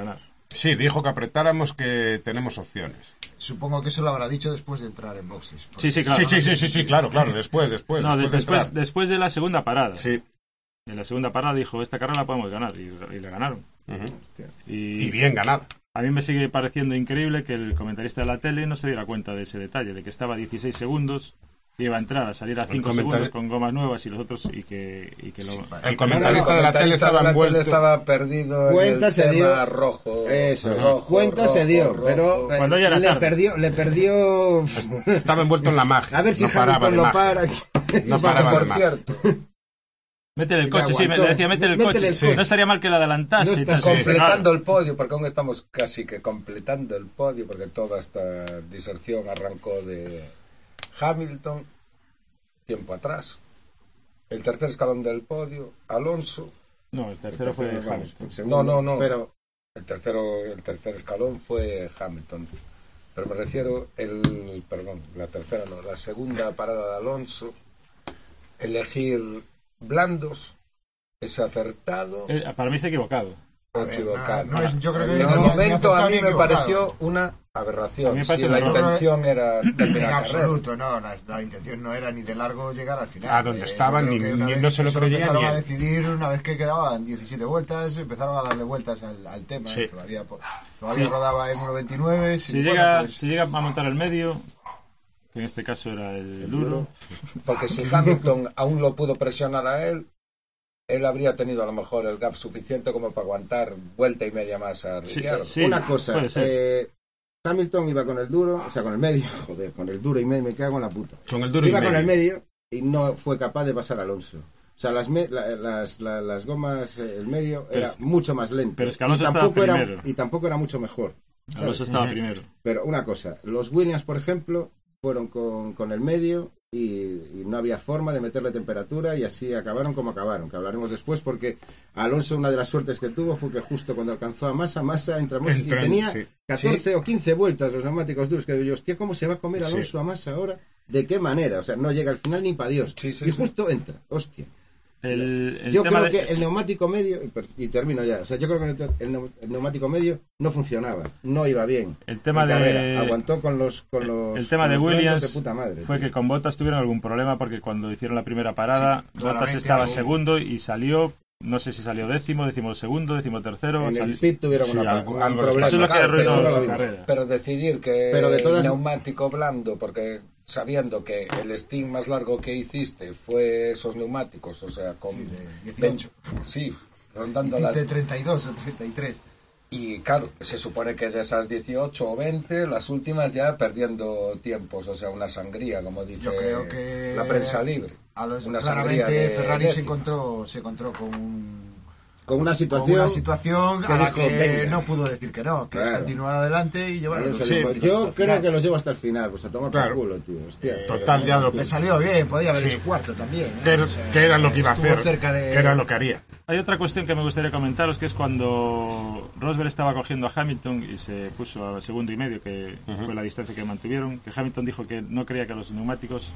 Sí, dijo que apretáramos, que tenemos opciones. Supongo que eso lo habrá dicho después de entrar en boxes. Sí, sí, claro. Sí, sí, sí, sí, sí, claro, claro, después, después. No, después, de- después, de entrar. después de la segunda parada. Sí. En la segunda parada dijo, esta carrera la podemos ganar. Y, y la ganaron. Ujú. Y, Y bien ganado. a mí me sigue pareciendo increíble que el comentarista de la tele no se diera cuenta de ese detalle, de que estaba a dieciséis segundos, que iba a entrar a salir a cinco comentari- segundos con gomas nuevas y los otros, y que, y que lo... El comentarista de la tele estaba tele envuelto. estaba perdido Cuenta en el se tema dio. rojo. Eso, rojo, cuenta rojo, se dio, rojo. pero eh, Cuando ya era le tarde. perdió, le perdió. Estaba envuelto en la magia. A ver si no paraba Hamilton de lo magia. para. No Que, paraba de por magia. cierto, Métele el Y coche, me sí, me aguantó. le decía, métele el Métele coche. el Sí. coche. No estaría mal que la adelantase. No y está tal, sí, completando claro. el podio, porque aún estamos casi que completando el podio, porque toda esta diserción arrancó de Hamilton, tiempo atrás. El tercer escalón del podio, Alonso. No, el tercero fue Hamilton. No, no, no. Pero El tercero, el tercer escalón fue Hamilton. Pero me refiero, el, perdón, la tercera no, la segunda parada de Alonso, elegir blandos, es acertado Eh, para mí se ha equivocado. o A ver, equivocado. no, no es- yo creo que en ni- el ni- ni momento a acertado mí ni me equivocado. pareció una A mí aberración. me Si parece la un error. intención era En terminar la carrera. absoluto, no, la, la intención no era ni de largo llegar al final. A donde Eh, estaban, yo creo ni- que una ni- vez no se lo eso creía empezaron ni a él. decidir una vez que quedaban diecisiete vueltas, empezaron a darle vueltas al, al tema. Sí. Todavía, po- todavía Sí. rodaba en uno veintinueve. Si llega, si llega a montar el medio, que en este caso era el duro, Porque si Hamilton aún lo pudo presionar a él, él habría tenido a lo mejor el gap suficiente como para aguantar vuelta y media más a Sí, Ricciardo. sí, una cosa, puede ser. eh, Hamilton iba con el duro, o sea, con el medio, joder, con el duro y medio, me cago en la puta. Con el duro y Iba con medio. el medio y no fue capaz de pasar a Alonso. O sea, las, me- la- las, la- las gomas, eh, el medio Pero era es- mucho más lento. pero es que Alonso y, estaba tampoco era, primero. y tampoco era mucho mejor. ¿sabes? Alonso estaba primero. Pero una cosa, los Williams, por ejemplo, fueron con, con el medio y, y no había forma de meterle temperatura y así acabaron como acabaron, que hablaremos después, porque Alonso, una de las suertes que tuvo fue que justo cuando alcanzó a Massa, Massa entramos y Entró en- tenía sí. catorce o quince vueltas los neumáticos duros, que yo, hostia, ¿cómo se va a comer Sí. Alonso a Massa ahora? ¿De qué manera? O sea, no llega al final ni para Dios. Sí, sí, y sí. justo entra, hostia. El, el Yo tema creo de- que el neumático medio, y per- y termino ya, o sea, yo creo que el, el neu- el neumático medio no funcionaba, no iba bien. El tema en de- carrera. Aguantó con los con los el tema con de los blandos Williams de puta madre, fue tío. que con Bottas tuvieron algún problema porque cuando hicieron la primera parada, Sí, Bottas claramente estaba algo- segundo y salió, no sé si salió décimo, décimo segundo, décimo tercero. En sali- el pit tuvieron Sí, una, algo- un algo problema. Eso es lo que Claro, arruinó eso lo su vimos. carrera. Pero decidir que Pero de todas- neumático blando, porque sabiendo que el stint más largo que hiciste fue esos neumáticos, o sea, con de dieciocho. veinte sí, rondando las... Hiciste treinta y dos o treinta y tres. Y claro, se supone que de esas dieciocho o veinte, las últimas ya perdiendo tiempos, o sea, una sangría, como dice Yo creo que la prensa libre. Alonso, Una sangría claramente de Ferrari se décimas. encontró, se encontró con un Con una con situación, una situación que a la dijo, que "Venga". no pudo decir que no, que es Claro. continuar adelante y llevarlo. Alonso Sí, dijo, hasta yo el creo final. que los llevo hasta el final, pues a tomar Claro. por culo, tío. Hostia. Total, ya lo Le salió bien, podía haber Sí. hecho cuarto también. ¿eh? que, era- O sea, que era lo que iba a estuvo hacer, cerca de- que era lo que haría. Hay otra cuestión que me gustaría comentaros, que es cuando Rosberg estaba cogiendo a Hamilton y se puso a segundo y medio, que fue la distancia que mantuvieron, que Hamilton dijo que no creía que los neumáticos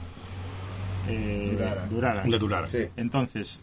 eh, Durara. duraran. Le durara. Sí. Entonces,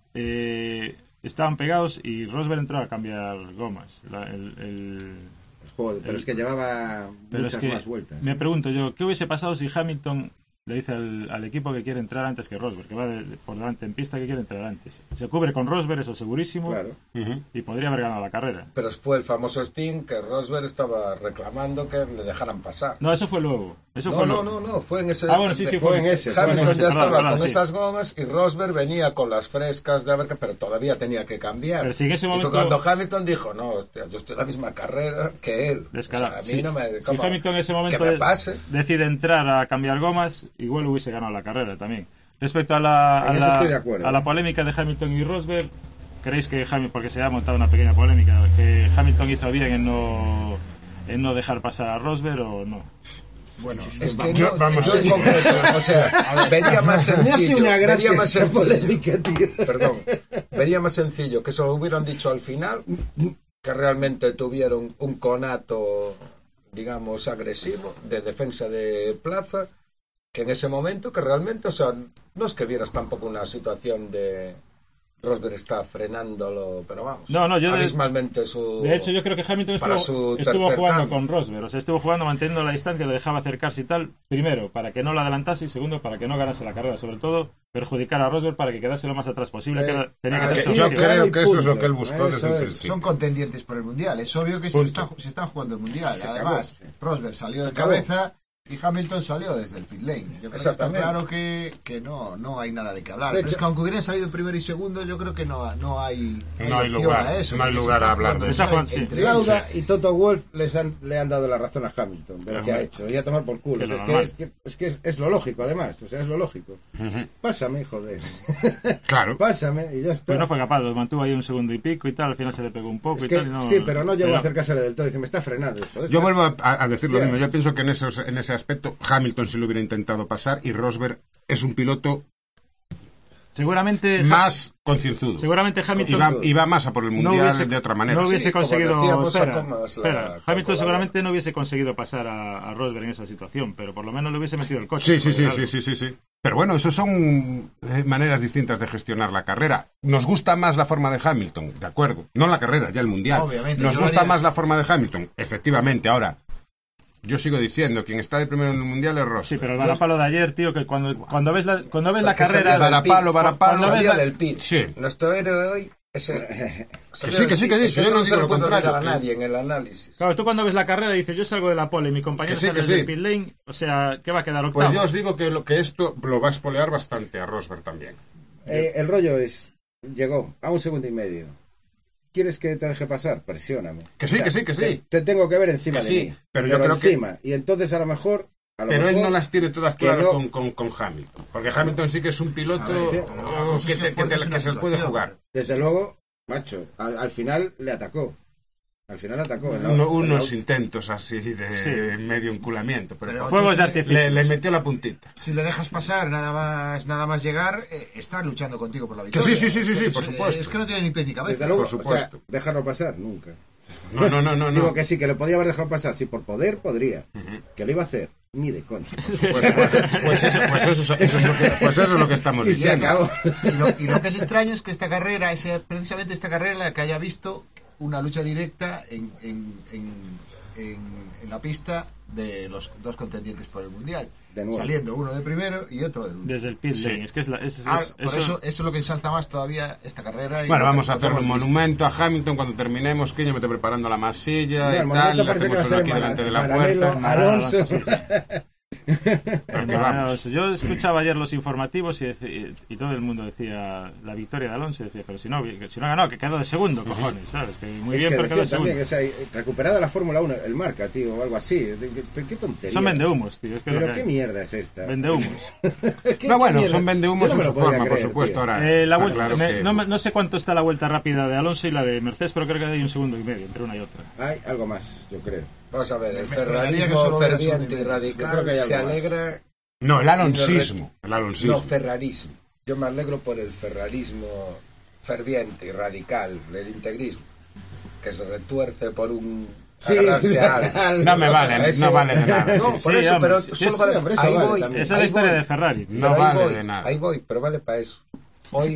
eh, estaban pegados y Rosberg entró a cambiar gomas. La- el- el- Joder, pero es que llevaba pero muchas es que más vueltas. me pregunto yo, ¿qué hubiese pasado si Hamilton le dice al, al equipo que quiere entrar antes que Rosberg, que va de- de- por delante en pista, que quiere entrar antes? Se cubre con Rosberg, eso segurísimo, Claro. y podría haber ganado la carrera. Pero fue el famoso Sting que Rosberg estaba reclamando que le dejaran pasar. No, eso fue luego. Eso No, fue no, luego. no, no, fue en ese... Ah, bueno, sí, sí, Fue fue, en ese, fue en Hamilton ese. ya Perdón, estaba perdón, con sí. esas gomas y Rosberg venía con las frescas de Aberca, pero todavía tenía que cambiar. Pero si en ese Y momento- fue cuando Hamilton dijo, no, hostia, yo estoy en la misma carrera que él. Descarado. O sea, a mí Si- no me... si ¿cómo? Hamilton en ese momento Que me de- pase. decide entrar a cambiar gomas, igual hubiese ganado la carrera también. Respecto a la, a En eso la, estoy de acuerdo. a la polémica de Hamilton y Rosberg, ¿creéis que Hamilton, porque se ha montado una pequeña polémica, que Hamilton hizo bien en no, en no dejar pasar a Rosberg o no? Bueno, Es que Yo- no, vamos. yo en concreto, o sea, vería más Me hace sencillo, una gracia vería más esa sencillo, polémica, tío. perdón, vería más sencillo que se lo hubieran dicho al final, que realmente tuvieron un conato, digamos, agresivo de defensa de plaza, que en ese momento que realmente, o sea, no es que vieras tampoco una situación de Rosberg está frenándolo, pero vamos, No, no, yo de- abismalmente su... De hecho, yo creo que Hamilton para estuvo, su estuvo tercer jugando cambio. con Rosberg. O sea, estuvo jugando manteniendo la distancia, le dejaba acercarse y tal. Primero, para que no lo adelantase y segundo, para que no ganase la carrera. Sobre todo, perjudicar a Rosberg para que quedase lo más atrás posible. Eh, que era- tenía que así ser Yo Yo Suzuki. creo creo y que eso es lo punto. que él buscó desde Eso el es. principio. Son contendientes por el Mundial. Es obvio que se Punto. están, se están jugando el Mundial. Se Además, acabó. Rosberg salió Se de acabó. cabeza y Hamilton salió desde el pit lane. Yo creo que está Exactamente. claro que, que no, no hay nada de qué hablar. De Pero es hecho- que aunque hubieran salido primero y segundo, yo creo que no, no hay, No hay opción lugar, a eso. no hay porque se lugar están a hablar jugando de el eso. Mundial Sí. entre ellos. Lauda y Toto Wolff les han, le han dado la razón a Hamilton de lo Pero que ha bueno, hecho. Y a tomar por culo. que O sea, lo es, que, normal. es, que, es que es, es lo lógico, además. O sea, es lo lógico. Pásame, joder. Claro. Pásame y ya está. Pues no fue capaz, lo mantuvo ahí un segundo y pico y tal. Al final se le pegó un poco Es y que, tal. y no- sí, pero no llegó pero- a acercarse del todo. Dice, me está frenando. Joder, Yo estás- vuelvo a, a decir lo Ya. mismo. Yo pienso que en, esos, en ese aspecto Hamilton sí lo hubiera intentado pasar y Rosberg es un piloto Seguramente, más concienzudo. seguramente Hamilton Y va, y va más a por el no mundial hubiese, de otra manera. no hubiese Sí, como conseguido. decíamos, espera, sacó más la espera. Hamilton calculadora. seguramente no hubiese conseguido pasar a, a Rosberg en esa situación, pero por lo menos le hubiese metido el coche. Sí, sí, por sí, algo. sí, sí, sí, sí. Pero bueno, eso son eh, maneras distintas de gestionar la carrera. Nos gusta más la forma de Hamilton, de acuerdo. No la carrera, ya el mundial. Obviamente, Nos yo gusta haría- más la forma de Hamilton, efectivamente. Ahora, yo sigo diciendo, quien está de primero en el mundial es Rosberg. Sí, pero el varapalo de ayer, tío, que cuando, cuando ves la, cuando ves la Porque salía carrera. del varapalo, pit. varapalo. Cuando ves salía la- del pit. Sí. Nuestro héroe hoy es el... Que sí, que sí, que sí, Es yo eso no no se digo le lo puede olvidar contrario, a que- nadie en el análisis. Claro, tú cuando ves la carrera dices, yo salgo de la pole y mi compañero Que sí, sale que del sí. pit lane, o sea, ¿qué va a quedar octavo? Pues yo os digo que, lo, que esto lo va a espolear bastante a Rosberg también. Eh, el rollo es, llegó a un segundo y medio. ¿Quieres que te deje pasar? Presióname. Que sí, que sí, que sí. Te, te tengo que ver encima Que de sí, mí. pero yo creo que- encima. Y entonces a lo mejor... a lo Pero él mejor- no las tiene todas que claras no- con, con, con Hamilton. Porque Hamilton sí que es un piloto A ver, oh, una cosa que, es te- ser que, te- fuerte, es que una se le puede situación. jugar. Desde luego, macho, al, al final le atacó. Al final atacó. en la- Uno- en la- unos intentos así de Sí. medio enculamiento. Pero, Pero Fuegos de entonces, artificio. le, le metió la puntita. Si le dejas pasar nada más nada más llegar, eh, está luchando contigo por la Que victoria. sí, sí, sí, sí, sí, Es- por es- supuesto. Es que no tiene ni pie ni cabeza. Desde luego, por supuesto. o sea, dejarlo pasar, nunca. No, no, no, no. Digo no. que sí, que lo podía haber dejado pasar. Si por poder, podría. Que lo iba a hacer. Ni de coña. Pues, pues- pues eso, pues, eso, eso es lo que, pues eso es lo que estamos Y se diciendo. acabó. Y lo, y lo que es extraño es que esta carrera, es precisamente esta carrera la que haya visto una lucha directa en, en, en, en, en la pista de los dos contendientes por el Mundial. De nuevo. Saliendo uno de primero y otro de último. Desde el pit Sí. lane, es que es, la, es, es- Ah, es- por eso, eso es lo que ensalza más todavía esta carrera. y Bueno, lo vamos que a hacer un hemos visto. monumento a Hamilton cuando terminemos. Que yo me estoy preparando la masilla No, y el monumento tal. Le parece que va a hacemos ser uno aquí en delante de la Maranello, puerta. Alonso. Sí, sí. Porque vamos. Yo escuchaba ayer los informativos y, deci- y todo el mundo decía la victoria de Alonso y decía, pero si no, que si no ganó, que quedó de segundo, cojones, ¿sabes? Que muy Es bien, que pero quedó de decía segundo. también, o sea, recuperada la Fórmula uno, el marca, tío, o algo así. ¿Qué, qué tontería? Son vendehumos, tío. Es que es lo Pero que qué hay. mierda es esta. Vendehumos. ¿Qué- No, qué bueno, mierda? son vendehumos Yo no me en lo su podía forma, por creer, supuesto. tío. Ahora, Eh, la está vuelta- claro me- que- no, me- no sé cuánto está la vuelta rápida de Alonso y la de Mercedes, pero creo que hay un segundo y medio entre una y otra. Hay algo más, yo creo. Vamos a ver, el Me extrañaría que solo ferrarismo hubiera ferviente y segundo y medio. Yo creo radical que hay algo se más. alegra... No, el y alonsismo. El No, alonsismo. ferrarismo. Yo me alegro por el ferrarismo ferviente y radical, el integrismo, que se retuerce por un... Sí, agarrarse a algo. No me vale, A ese- no vale de nada. No, Sí, por sí, eso, hombre, pero sí, solo sí, vale, hombre, eso ahí vale voy, también. Esa es la ahí historia voy. de Ferrari. tío. No Pero ahí vale voy, de nada. Ahí voy, pero vale para eso. Hoy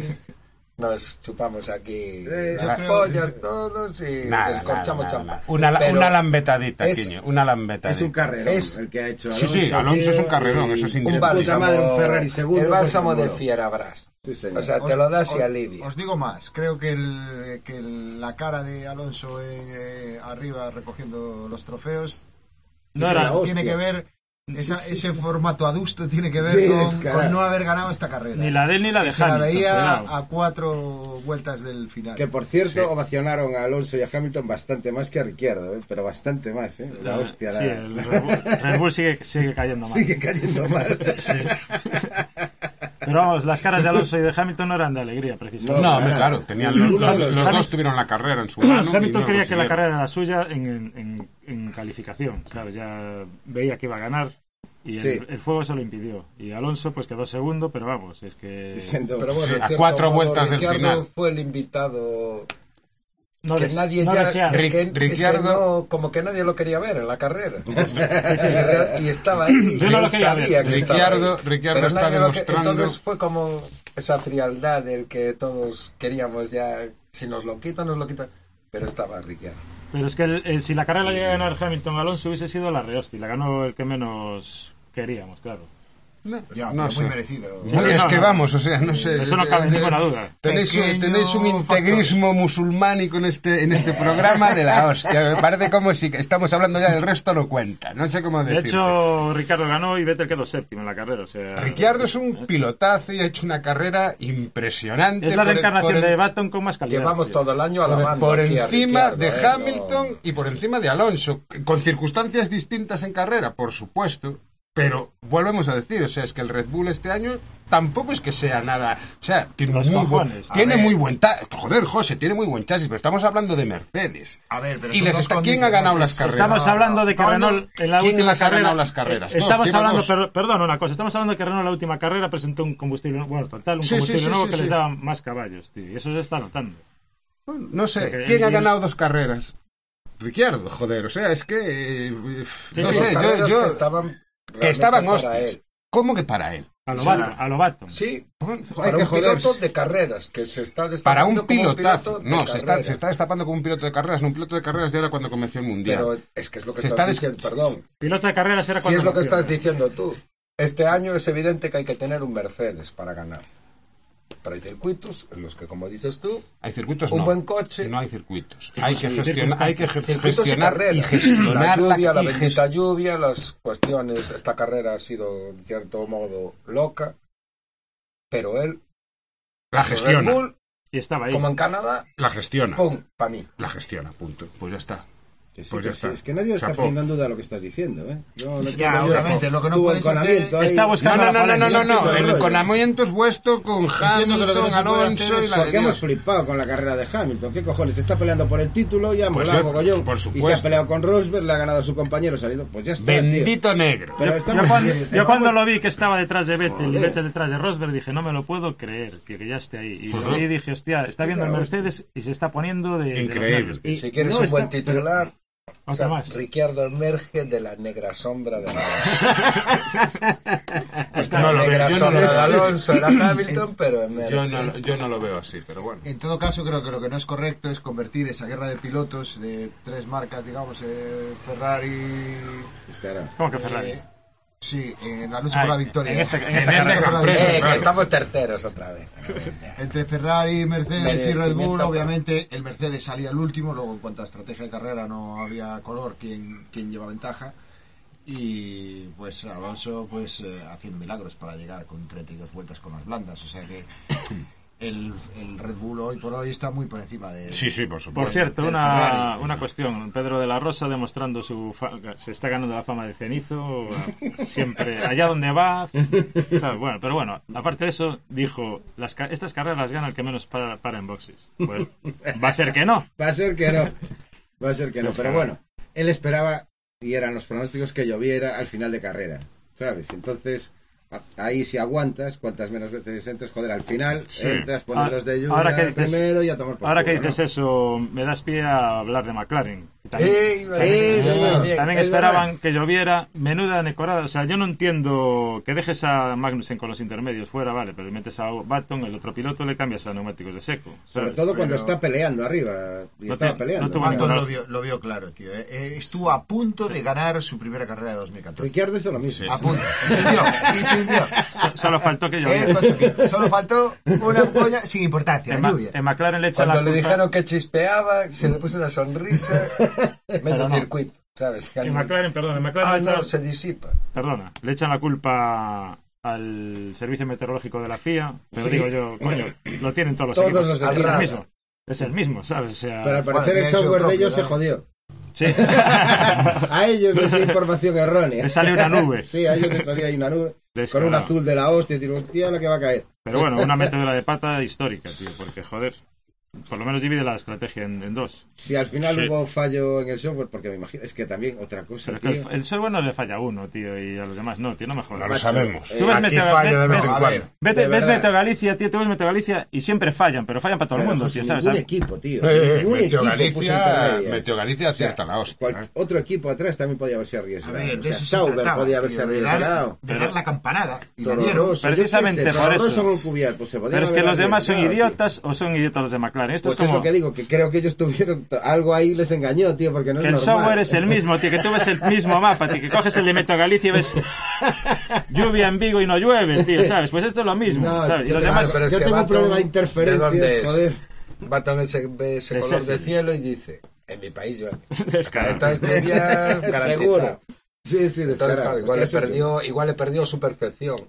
nos chupamos aquí Eh, las creo- pollas todos y Nada, descorchamos nada, champán. nada. Una, Pero una lambetadita, es- Quiño, una lambetadita. Es un carrerón Es- el que ha hecho Sí, Alonso. sí, Alonso tío, es un carrerón, y- eso es un indiscutible. bálsamo, madre, un Ferrari segundo, el bálsamo pues, de bueno. Fierabras. Sí, señor. O sea, Os- te lo das y os- alivia. Os digo más, creo que, el, que el- la cara de Alonso en, eh, arriba recogiendo los trofeos No Es era, la hostia. tiene que ver, esa- Sí, sí. ese formato adusto tiene que ver Sí, con, descarado. con no haber ganado esta carrera. ni la de él ni la de que se la Hamilton. veía cuidado. a cuatro vueltas del final. Que por cierto, Sí. ovacionaron a Alonso y a Hamilton bastante más que a Ricciardo, ¿eh? Pero bastante más, ¿eh? La hostia, Sí, la... el Red Bull, Red Bull sigue, sigue cayendo mal. sigue cayendo mal. Pero vamos, las caras de Alonso y de Hamilton no eran de alegría, precisamente. No, No, hombre, nada. claro, tenían los, Ninguno los- de los los dos. dos tuvieron la carrera en su mano. y Hamilton no lo quería que la consiguieron. carrera era suya en, en, en calificación, ¿sabes? Ya veía que iba a ganar y el, Sí. el fuego se lo impidió. Y Alonso pues quedó segundo, pero vamos, es que... Diciendo, Pero bueno, Sí, en a cierto cuatro modo, vueltas del Ricciardo final. fue el invitado No, que des- nadie no ya deseado. es que, Ric- es que Ricciardo- no, como que nadie lo quería ver en la carrera y, y estaba ahí Yo no lo él quería sabía ver. que estaba Ricciardo- ahí. Ricciardo Pero está nadie lo que- demostrando- entonces fue como esa frialdad del que todos queríamos ya, si nos lo quitan, nos lo quitan, pero estaba Ricciardo. Pero es que el, el, si la carrera la llega a ganar Hamilton Alonso hubiese sido la rehostia, la ganó el que menos queríamos, claro. No, Ya, no pero sé. muy merecido. Bueno, Sí, es no, que no. vamos, o sea, no sé. Eso no cabe eh, ninguna eh, duda. Tenéis, Pequeño tenéis un integrismo musulmánico en este, en este programa de la hostia. Me parece como si estamos hablando ya del resto no cuenta. No sé cómo De decirte. hecho, Ricardo ganó y Vettel quedó séptimo en la carrera. O sea, Ricciardo es un pilotazo y ha hecho una carrera impresionante. es la por- reencarnación por- de Baton con más calidad. Llevamos tío. todo el año alabando por aquí a encima Ricciardo, de ¿eh? Hamilton No- y por encima de Alonso, con circunstancias distintas en carrera, por supuesto, pero volvemos a decir, o sea, es que el Red Bull este año tampoco es que sea nada, o sea, tiene Los muy buen, cojones. tiene A ver. muy buen ta- joder, José, tiene muy buen chasis, pero estamos hablando de Mercedes. A ver, pero y son les dos está, ¿quién ha ganado las condiciones. carreras? Estamos hablando de que Estamos hablando- Renault en la ¿quién última les ha carrera. ganado las carreras? Dos, Estamos lleva hablando, dos. per- perdón, una cosa. Estamos hablando de que Renault en la última carrera presentó un combustible, bueno, total, un Sí, sí, combustible sí, nuevo sí, que sí. les daba más caballos, tío. Y eso se está notando. No sé, Porque ¿quién el- ha el- ganado dos carreras? Ricciardo, joder, o sea, es que eh, Sí, no sí, sé, Dos yo, carreras yo- que estaban, que estaban realmente para hostias. él. ¿Cómo que para él? A lo O sea, Baton, a lo Baton. Sí, Bueno, hay para que un joderse. piloto de carreras que se está Para destapando un como pilotazo. piloto de No, se está, carreras. se está destapando como un piloto de carreras, no un piloto de carreras de ahora cuando comenzó el mundial. Pero es que es lo que Se estás está des- diciendo, perdón. Piloto de carreras era Si cuando es lo que nació, estás ¿no? diciendo tú. Este año es evidente que hay que tener un Mercedes para ganar. Pero hay circuitos en los que, como dices tú, Hay circuitos, un no. buen coche. No hay circuitos. Hay que sí, gestionar, hay que ge- circuitos y gestionar y carreras. gestionar la lluvia, la y bendita gest- lluvia, las cuestiones. Esta carrera ha sido, en cierto modo, loca. Pero él, la Red gestiona. Bull, Y estaba ahí. como en Canadá, La gestiona. ¡pum! Para mí. La gestiona, punto. Pues ya está. Que sí, Pues que ya sí, está. Es que nadie está Chapó. poniendo en duda lo que estás diciendo, ¿eh? Yo no Ya, entiendo, yo- obviamente, lo que no tu puede ser enconamiento que- ahí- Está No, buscando no, la no, no, no, polémica. no, no. El rollo. enconamiento es vuestro con Entiendo que lo que Hamilton, no se puede hacer Alonso y es- la de Porque hemos Dios. flipado con la carrera de Hamilton. ¿Qué cojones? Se está peleando por el título, ya Pues molado yo- mogollón. por Y se supuesto. ha peleado con Rosberg, le ha ganado a su compañero salido. Pues ya está, tío. Bendito negro. Pero Yo, estamos- cuando, yo estamos- cuando lo vi que estaba detrás de Vettel y Vettel detrás de Rosberg dije, no me lo puedo creer, que, que ya esté ahí. Y lo vi y dije, hostia, está viendo el Mercedes y se está poniendo de, de los Increíble. nervios. Y- Si quieres no, un está- buen titular, o Otra sea, más. Ricciardo emerge de la negra sombra de Alonso. No lo la veo, negra yo no sombra lo de veo. Alonso era Hamilton, pero emerge. Yo no, lo- yo no lo veo así, pero bueno. En todo caso, creo que lo que no es correcto es convertir esa guerra de pilotos de tres marcas, digamos, eh, Ferrari. Es que ahora- ¿Cómo que Ferrari? eh, sí, en la lucha Ay, por la victoria. en esta- en En esta la lucha carrera. por la Gran victoria. Eh, Claro. que estamos terceros otra vez. Entre Ferrari, Mercedes y Red Merecimiento. Bull, obviamente el Mercedes salía el último, luego en cuanto a estrategia de carrera no había color quien, quien lleva ventaja y pues Alonso pues eh, haciendo milagros para llegar con treinta y dos vueltas con las blandas, o sea que el, el Red Bull hoy por hoy está muy por encima de... Sí, sí, por Por supuesto. cierto, del una, Ferrari. una cuestión. Pedro de la Rosa demostrando su... fa- se está ganando la fama de cenizo. Siempre, allá donde va. ¿Sabes? Bueno, pero bueno, aparte de eso, dijo, las, ca- estas carreras las gana el que menos para, para en boxes. Pues va a ser que no. Va a ser que no. Va a ser que no. Pues Pero claro. bueno, él esperaba, y eran los pronósticos, que lloviera al final de carrera. ¿Sabes? Entonces, a- ahí si aguantas, cuantas menos veces entres, joder, al final Sí. entras, pones Ahora- los de lluvia ahora que dices- primero y a tomar por Ahora que culo, dices ¿no? eso, me das pie a hablar de McLaren. También, Eh, Sí, sí, señor. bien. también es esperaban verdad. que lloviera. Menuda necorada. O sea, yo no entiendo que dejes a Magnussen con los intermedios fuera, vale, pero le metes a Baton, el otro piloto, le cambias a neumáticos de seco. Sobre ¿sabes? todo cuando Pero- está peleando arriba. Y No estaba te- peleando. no tuvo Anton ningún- lo vio, lo vio claro, tío. eh. Eh, estuvo a punto de ganar su primera carrera de dos mil catorce. Ricciardo hizo lo mismo. A punto. Y se hundió, y se hundió. So- Solo faltó que Eh, lloviera. pasó que Solo faltó una ampolla sin importancia, En, la Ma- lluvia. en McLaren le echan Cuando la le culpa. dijeron que chispeaba, se le puso una sonrisa. Medio no. circuito, ¿sabes? En McLaren, perdón, en McLaren Ah, le echan- no, se disipa. perdona, le echan la culpa al servicio meteorológico de la F I A, pero Sí. digo yo, coño, lo tienen todos los Todos equipos. los es equipos. el mismo. Es el mismo, ¿sabes? O sea, Pero al Bueno, parecer el tiene su software de propio, ellos se ¿no? jodió. sí. A ellos les dio información errónea. Le salió una nube. Sí, a ellos les salía ahí una nube. Con Descarado. un azul de la hostia. Y digo, hostia, la que va a caer. Pero bueno, una metedura de pata histórica, tío, porque joder. por lo menos divide la estrategia en, en dos. Si al final Sí. hubo fallo en el software, porque me imagino, es que también otra cosa, Pero es que tío. el, el software no le falla a uno, tío, y a los demás no, tío, no me jodas. No lo macho. sabemos. Tú ves Aquí Meteo, falla de ves- vez ves- en a cuando. ver. Vete, De ves verdad. Meteo Galicia, tío, tú ves Meteo Galicia y siempre fallan, pero fallan para todo el Pero, mundo, José, tío, ¿sabes? ningún ¿sabes? equipo, tío. Eh, Ningún Meteo equipo puso Galicia, intermedias. Meteo Galicia O sea, acierta la hostia. cual- ¿eh? otro equipo atrás también podía haberse A arriesgado. ver, O de sea, eso se Sauber trataba, podía haberse tío, de dar, arriesgado. de dar la campanada. Y la Toro dieron. Rosso, yo qué Precisamente sé, por Toro eso. Rosso con Kvyat, pues se podían Pero es que haber los demás son arriesgado, tío. idiotas o son idiotas los de McLaren. Esto Pues es es como lo que digo, que creo que ellos tuvieron t- algo ahí les engañó, tío, porque no que es el normal. software es el mismo, tío, que tú ves el mismo mapa, tío, que coges el de Meteo Galicia y ves lluvia en Vigo y no llueve, tío, ¿sabes? Pues esto es lo mismo, No, ¿sabes? Y yo los tengo- demás... pero es yo que tengo un Baton, problema de ¿de interferencias, dónde es? joder. Baton ese, ve ese De color de Sheffield. cielo y dice, en mi país yo. Descarado. Esta es lluvia garantizada. Seguro. Sí, sí, Entonces, descarado. claro, igual, Es le que eso- perdió, igual le perdió su percepción.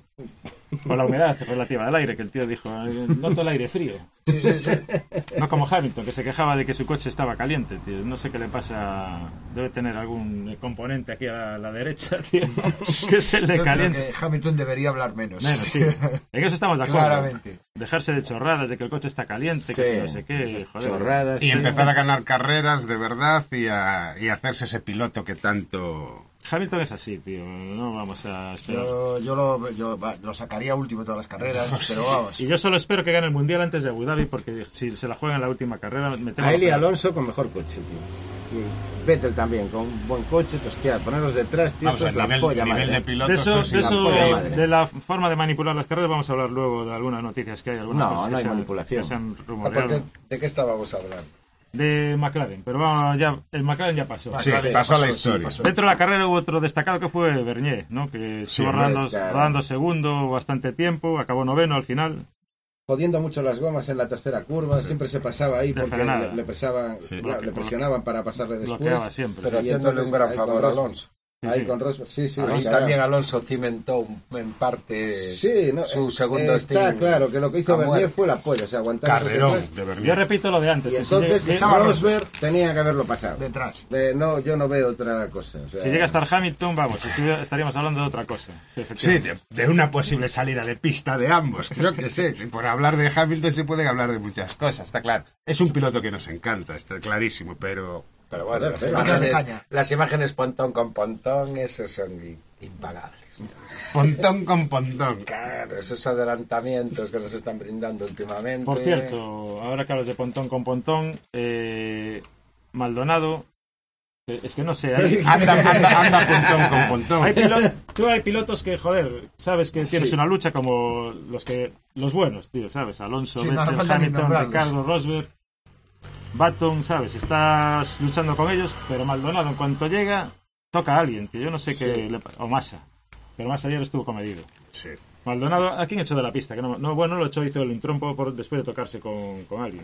O la humedad relativa del aire, que el tío dijo, noto el aire frío. Sí, sí, sí. No como Hamilton, que se quejaba de que su coche estaba caliente, tío. No sé qué le pasa. Debe tener algún componente aquí a la, la derecha, tío. Que es el de Yo creo caliente. que Hamilton debería hablar menos. Menos, sí. En eso estamos de acuerdo. Claramente. Dejarse de chorradas, de que el coche está caliente, que Sí, si no sé qué. Joder. chorradas. Y Sí. empezar a ganar carreras de verdad y a, y a hacerse ese piloto que tanto... Hamilton es así, tío. No vamos a esperar. Yo, yo, lo, yo va, lo sacaría último en todas las carreras, pero vamos. Y yo solo espero que gane el Mundial antes de Abu Dhabi, porque si se la juega en la última carrera, me temo A él y que- Alonso con mejor coche, tío. Y Vettel también, con un buen coche, hostia, ponerlos detrás, tío, Vamos, eso el es la nivel, polla nivel madre. de De pilotos eso, es de, eso polla madre. de la forma de manipular las carreras, vamos a hablar luego de algunas noticias que hay. Algunas No, cosas que no hay se han- manipulación. que se han rumoreado. Aparte, ¿de qué estábamos hablando? De McLaren, pero vamos, ya, el McLaren ya pasó. Sí, Vale, pasó pasó, la sí, historia. pasó. Dentro de la carrera hubo otro destacado que fue Bernier, ¿no? Que estuvo hombre, rodando, es claro. rodando segundo bastante tiempo, acabó noveno al final. Jodiendo mucho las gomas en la tercera curva, siempre se pasaba ahí De porque frenada. le, le pesaban, Sí. claro, le presionaban para pasarle después. Bloqueaba siempre. Pero Y haciéndole entonces, un gran ahí con favor a Rosberg. Alonso. Sí, Ahí sí. con Rosberg, sí, sí. Ahí descarado. también Alonso cimentó en parte Sí, no, su eh, segundo eh, estilo. Está claro que lo que hizo a Bernier muerte. fue la polla, o sea, aguantar esos Carrerón detrás. de Yo Bernier. repito lo de antes. Y que si entonces llega- estaba Rosberg tenía que haberlo pasado. Detrás. Eh, no, yo no veo otra cosa. o sea, si llega a estar Hamilton, vamos, estuvi- estaríamos hablando de otra cosa. Sí, Sí, efectivamente. de, de una posible salida de pista de ambos. Creo que sé, si por hablar de Hamilton se puede hablar de muchas cosas, está claro. Es un piloto que nos encanta, está clarísimo, pero... Pero bueno, las Pero dale imágenes, caña. las imágenes pontón con pontón, esos son i- impagables. Pontón con pontón. Claro, esos adelantamientos que nos están brindando últimamente. Por cierto, ahora que hablas de pontón con pontón, eh, Maldonado, eh, es que no sé, hay, Anda, anda, anda pontón con pontón. hay, pilo- tú hay pilotos que, joder, sabes que tienes Sí. una lucha como los que los buenos, tío, ¿sabes? Alonso, Sí, no hace Vettel, falta ni Hamilton, nombrarlos. Ricardo, Rosberg, Baton, ¿sabes? Estás luchando con ellos, pero Maldonado en cuanto llega, toca a alguien, tío, yo no sé qué le pa- o Massa, pero Massa ayer estuvo comedido. Sí. Maldonado, ¿a quién echó de la pista? Que no, no, bueno, lo echó, hizo el trompo por, después de tocarse con, con alguien.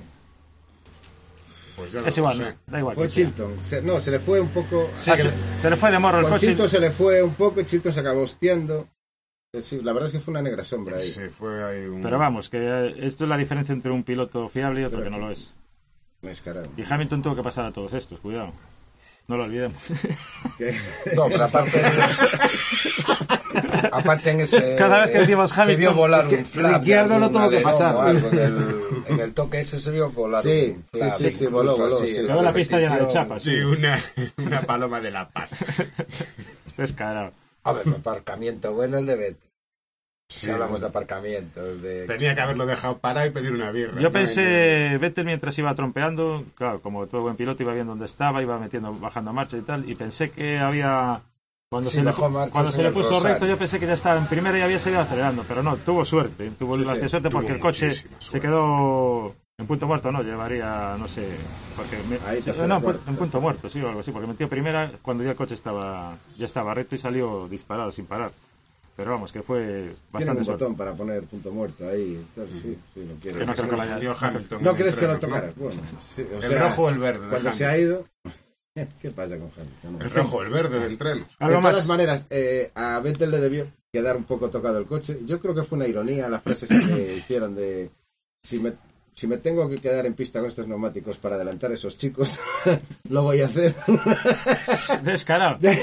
Pues ya Es lo igual, sé. ¿no? Da igual. Fue quién sea. Chilton. Se- no, se le fue un poco. Ah, se, se le fue de morro el Con coche. Chilton se le fue un poco y Chilton se acabó hostiando. Eh, Sí, la verdad es que fue una negra sombra ahí. Sí, fue ahí un... Pero vamos, que eh, esto es la diferencia entre un piloto fiable y otro que no lo es. Descarado. Y Hamilton tuvo que pasar a todos estos, cuidado. No lo olvidemos. Que- No, pero aparte, aparte en ese. Cada vez que decimos se Hamilton, vio volar es que un flap. Ricciardo de no algún tuvo que alerón pasar. o algo. En el, en el toque ese se vio volar. Sí, un flap, sí, sí, sí, incluso voló, voló, así, sí, en sí. Toda la pista llena de repetición. chapas. Sí, una, una paloma de la paz. Descarado. A ver, aparcamiento bueno el de Vettel. Si Sí. hablamos de aparcamientos, de. Tenía que haberlo dejado parar y pedir una birra. Yo ¿no? pensé, Vettel mientras iba trompeando, claro, como todo buen piloto iba viendo dónde estaba, iba metiendo, bajando marcha y tal, y pensé que había... Cuando Sí, se le, bajó marchas cuando se en le el puso Rosario. recto, yo pensé que ya estaba en primera y había seguido acelerando, pero no, tuvo suerte, tuvo Sí, bastante sí, suerte tuvo porque el coche muchísima se suerte. quedó en punto muerto, no, llevaría, no sé, porque me- Ahí, sí, tercero, no, en pu- cuarto, en punto tercero. muerto, sí, o algo así, porque metió primera cuando ya el coche estaba ya estaba recto y salió disparado sin parar. Pero vamos, que fue Tienen bastante un suerte. botón para poner punto muerto ahí. Entonces, sí, sí, lo quiere. Que no creo que la haya- Salió Hamilton ¿No en crees que lo entrenos, ¿no? tocara? Bueno, sí, o El sea, rojo o el verde de Cuando se Hamilton. ha ido. ¿Qué pasa con Hamilton? El rojo, el verde de entrenos. De Algo todas más. maneras, eh, a Vettel le debió quedar un poco tocado el coche. Yo creo que fue una ironía la frase esa que hicieron de si me, si me tengo que quedar en pista con estos neumáticos para adelantar a esos chicos, lo voy a hacer. Descarado. ¿Qué,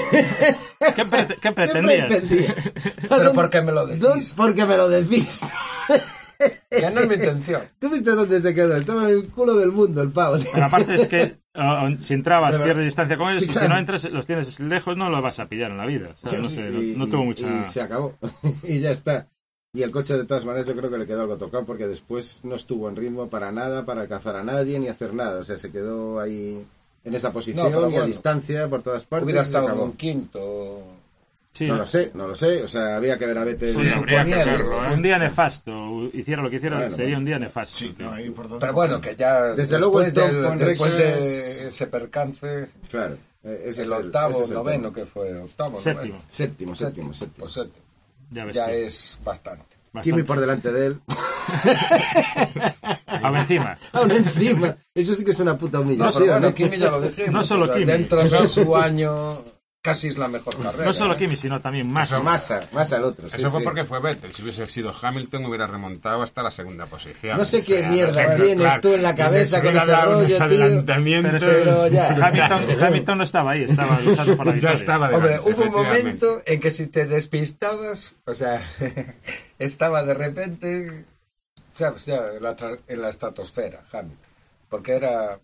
prete- qué ¿Qué pretendías? pretendía? Pero ¿por qué me lo decís? ¿Dónde- Porque me lo decís. Que no es mi intención. ¿Tú viste dónde se quedó? Estaba en el culo del mundo el pavo. Pero aparte es que uh, si entrabas, De pierdes distancia con ellos, sí, y claro. si no entras, los tienes lejos, no los vas a pillar en la vida. ¿Sabes? No sé, no, Y- no tuvo y- mucha... Y se acabó. Y ya está. Y el coche, de todas maneras, yo creo que le quedó algo tocado porque después no estuvo en ritmo para nada, para alcanzar a nadie ni hacer nada. O sea, se quedó ahí en esa posición No, pero y a bueno. distancia por todas partes. Hubiera y se estado en acabó. un quinto. Sí, No lo sé, no lo sé. O sea, había que ver a Vettel. Sí, habría que suponía, verlo, ¿eh? un día nefasto. Hiciera lo que hiciera, Bueno, sería bueno. un día nefasto. Sí, tío. no, ahí por donde Pero bueno, que ya Desde luego el después, top del- con después Rex de ese percance, Claro. eh, ese es el octavo, ese es el noveno, tema. que fue octavo, Séptimo. noveno. Séptimo, séptimo, séptimo. Pues séptimo. Ya ves Ya que es bastante. bastante. Kimi por delante de él. Aún encima. Aún encima. Eso sí que es una puta No, humillación. pero bueno, ¿eh? Kimi ya lo dijimos. No solo o sea, Kimi. Dentro de su año, casi es la mejor carrera. No solo ¿eh? Kimi, sino también más. Eso, Massa, Massa el otro. sí, Eso fue sí. porque fue Vettel. Si hubiese sido Hamilton, hubiera remontado hasta la segunda posición. No sé O qué sea, mierda bueno, tienes claro, tú en la cabeza les con hubiera ese dado rollo, unos tío. adelantamientos. Pero ya. Hamilton, Hamilton no estaba ahí, estaba luchando por la Ya victoria. estaba Hombre, delante, hubo un efectivamente. momento en que si te despistabas, o sea, estaba de repente, ¿sabes? Ya en la, tra- en la estratosfera, Hamilton. Porque era...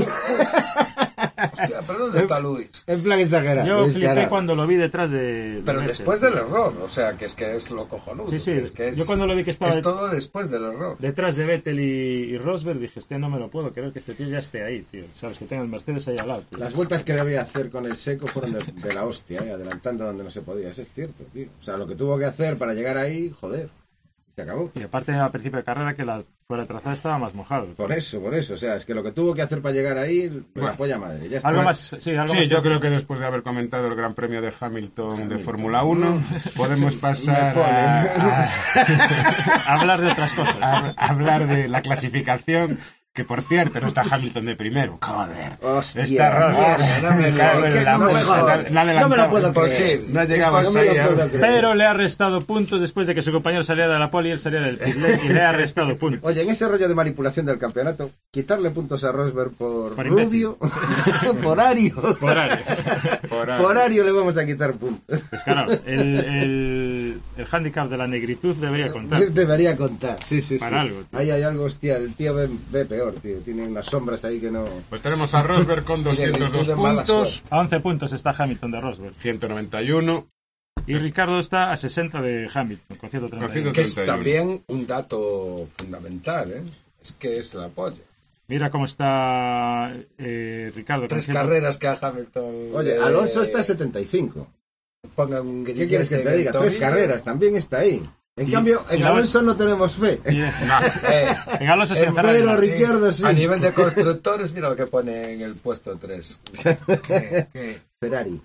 Hostia, ¿pero dónde está Luis? En plan exagerado. Yo descarado. flipé cuando lo vi detrás de... de Pero Vettel. después del error, o sea, que es que es lo cojonudo. Sí, sí, que es que es- yo cuando lo vi que estaba Es de- todo después del error. Detrás de Vettel y, y Rosberg dije, hostia, no me lo puedo creer que este tío ya esté ahí, tío. Sabes, que tenga el Mercedes ahí al lado, tío. Las vueltas que debía hacer con el seco fueron de, de la hostia, ¿eh? Adelantando donde no se podía. Eso es cierto, tío. O sea, lo que tuvo que hacer para llegar ahí, joder. Se acabó. Y aparte, al principio de carrera, que la fuera de trazada estaba más mojado. Por eso, por eso. O sea, es que lo que tuvo que hacer para llegar ahí, la polla madre. Ya está. Algo más, sí, algo Sí, más yo que- creo que después de haber comentado el Gran Premio de Hamilton de Fórmula uno, podemos pasar Me pone. a, hablar de otras cosas. a- a hablar de la clasificación, que por cierto no está Hamilton de primero. Joder. Hostia, Está Rosberg. mierda, no me Claro, jodas, pero que la no me moja, jodas. la- la No me lo adelantaba. puedo creer. Imposible. No llegamos No me ahí. lo ¿eh? puedo creer. Pero le ha restado puntos después de que su compañero saliera de la pole y él saliera del pit lane, y le ha restado puntos. Oye, en ese rollo de manipulación del campeonato, quitarle puntos a Rosberg por, Por imbécil. rubio, por Ario. Por ahí. Por ahí. Por Ario le vamos a quitar puntos. Descarado. El, el, el handicap de la negritud debería contar. Debería contar, sí, sí, sí. Para algo, tío. Ahí hay algo, hostia, el tío ve, ve peor, tío. Tiene unas sombras ahí que no... Pues tenemos a Rosberg con doscientos dos de mala puntos, suerte. A once puntos está Hamilton de Rosberg. ciento noventa y uno. Y Ricardo está a sesenta de Hamilton, con ciento treinta y uno. Con ciento Que es treinta y uno. también un dato fundamental, ¿eh? Es que es el apoyo. Mira cómo está eh, Ricardo. con Tres ciento- carreras que a Hamilton... Oye, le Alonso está a setenta y cinco. pongan un ¿Qué quieres que grillete te en el diga? Tres tobillo. carreras, también está ahí. En Y- cambio, en y la- Alonso no tenemos fe. Y- Eh, En Alonso se en enferma. Pero Ricciardo sí. A nivel de constructores, mira lo que pone en el puesto tres. Que- que- Ferrari.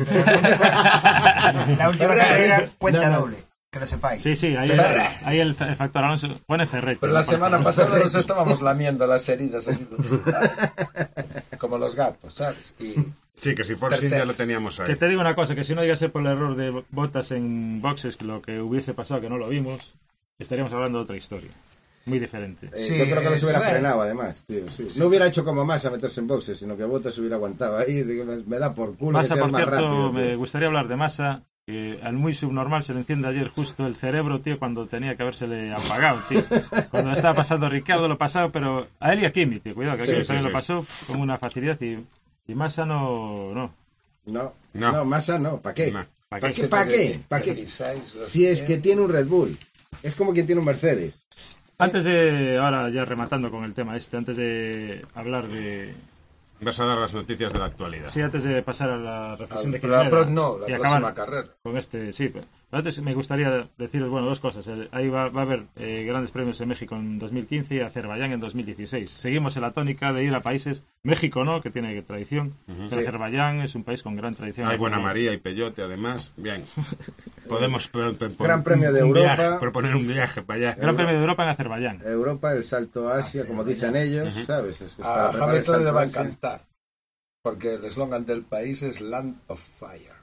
La última carrera cuenta No, no. doble, que lo sepáis. Sí, sí, ahí, ahí el, el factor Alonso pone Ferretti. Pero la no pone semana Alonso. pasada nos estábamos lamiendo las heridas así, como los gatos, ¿sabes? Y Sí, que si por sí Tercero. ya lo teníamos ahí. Que te digo una cosa, que si no llegase por el error de Bottas en boxes, que lo que hubiese pasado, que no lo vimos, estaríamos hablando de otra historia. Muy diferente. Eh, Sí, yo creo que los es- hubiera bueno. frenado, además, tío. sí. No hubiera hecho como Massa meterse en boxes, sino que Bottas hubiera aguantado ahí. Digo, me, me da por culo Massa, que seas por más cierto, rápido. me tío. gustaría hablar de Massa, que al muy subnormal se le enciende ayer justo el cerebro, tío, cuando tenía que habérsele apagado, tío. Cuando estaba pasando Ricardo lo pasado, pero a él y a Kimi, tío, cuidado, que a Sí, Kimi sí, también sí. lo pasó con una facilidad y, y Massa no, no. No, No. no, Massa no. ¿Para qué? No. ¿Para ¿Para qué? qué? ¿Para qué? ¿Para qué? revisáis los Si es que pies. tiene un Red Bull. Es como quien tiene un Mercedes. Antes de, ahora ya rematando con el tema este, antes de hablar de... Vas a dar las noticias de la actualidad. Sí, antes de pasar a la reflexión de Pero la Quintanilla pro- no, la y próxima acabar carrera. con este, sí, pero antes me gustaría deciros, bueno, dos cosas. El- Ahí va, va a haber eh, grandes premios en México en dos mil quince y Azerbaiyán en dos mil dieciséis. Seguimos en la tónica de ir a países, México no, que tiene tradición, pero Azerbaiyán es un país con gran tradición. Hay Buena María y Peyote, además. Bien. Podemos pro- pro- Gran Premio de un Europa. viaje, proponer un viaje para allá. Gran Premio de Europa en Azerbaiyán. Europa, el salto a Asia, como dicen ellos, ¿sabes? Es- es para A preparar el Hamilton salto le va a Asia. encantar. Porque el eslogan del país es Land of Fire.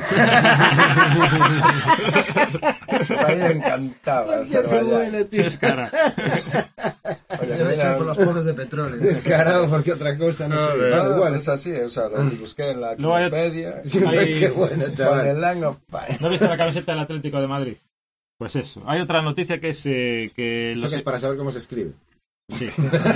A mí me encantaba. Hostia, qué Azerbaiyán. bueno, tío. Es cara. Oye, Debe mira, ser por los pozos de petróleo. Descarado, porque otra cosa, no sé. Joder. no, Pero no, igual. es así, o sea, lo busqué en la Luego hay- Wikipedia. Sí, pues Ahí- qué bueno, Con chaval. el Land of Fire. ¿No viste la camiseta del Atlético de Madrid? Pues eso. Hay otra noticia que es eh, que... Eso Los... que es para saber cómo se escribe. Sí.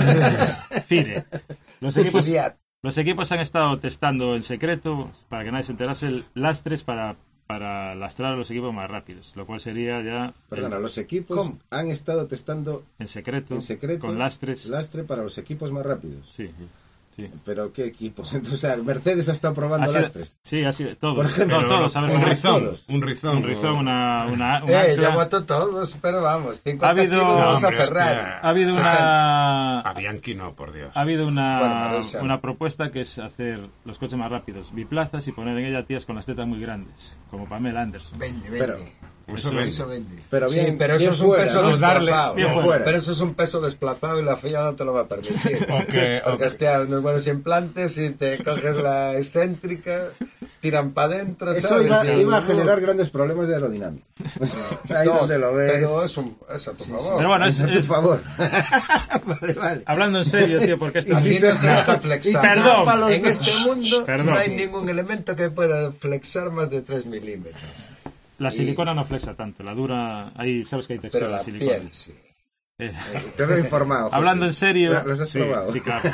Fire. Los equipos, los equipos han estado testando en secreto, para que nadie se enterase, lastres para, para lastrar a los equipos más rápidos, lo cual sería ya... Perdona, el- los equipos ¿Cómo? han estado testando en secreto, en secreto con lastres. lastre para los equipos más rápidos. Sí, sí. ¿Pero qué equipos? Entonces, o sea, Mercedes ha estado Ha probando sido- lastres. sí, ha sido todos. Por ejemplo, no, todos, a ver, un un rizón, todos. un rizón. Un rizón, una, una, un Eh, ancla. yo voto todos, pero vamos, cincuenta Ha habido- kilos vamos No, a hombre, Ferrari. hostia. Ha habido una... A Bianchi no, por Dios. Ha habido una, Bueno, Marussia. una propuesta que es hacer los coches más rápidos, biplazas, y poner en ella tías con las tetas muy grandes, como Pamela Anderson. Vende, vende. Pero- Eso eso- vende. Eso vende. Pero bien, Sí, pero eso bien es un fuera, peso ¿no? desplazado. Bien fuera. fuera. Pero eso es un peso desplazado y la F I A no te lo va a permitir. O que- o Porque que- hostia, unos buenos implantes y te coges la excéntrica, tiran para adentro. Eso ¿sabes? iba, Y- iba a generar grandes problemas de aerodinámica. Ahí No, donde lo ves. Pero es, un, es a tu favor. Pero bueno, es, A tu es- favor. Vale, vale. hablando en serio, tío, porque esto Así si no se- se deja y flexar. se Perdón. tapa los En dos. este mundo Perdón. no hay ningún elemento que pueda flexar más de tres milímetros. la silicona no flexa tanto, la dura, ahí sabes que hay textura Pero en la silicona. piel sí. Eh, Te veo informado. José. hablando en serio... ¿Ya ¿Los has sí, probado? sí, claro.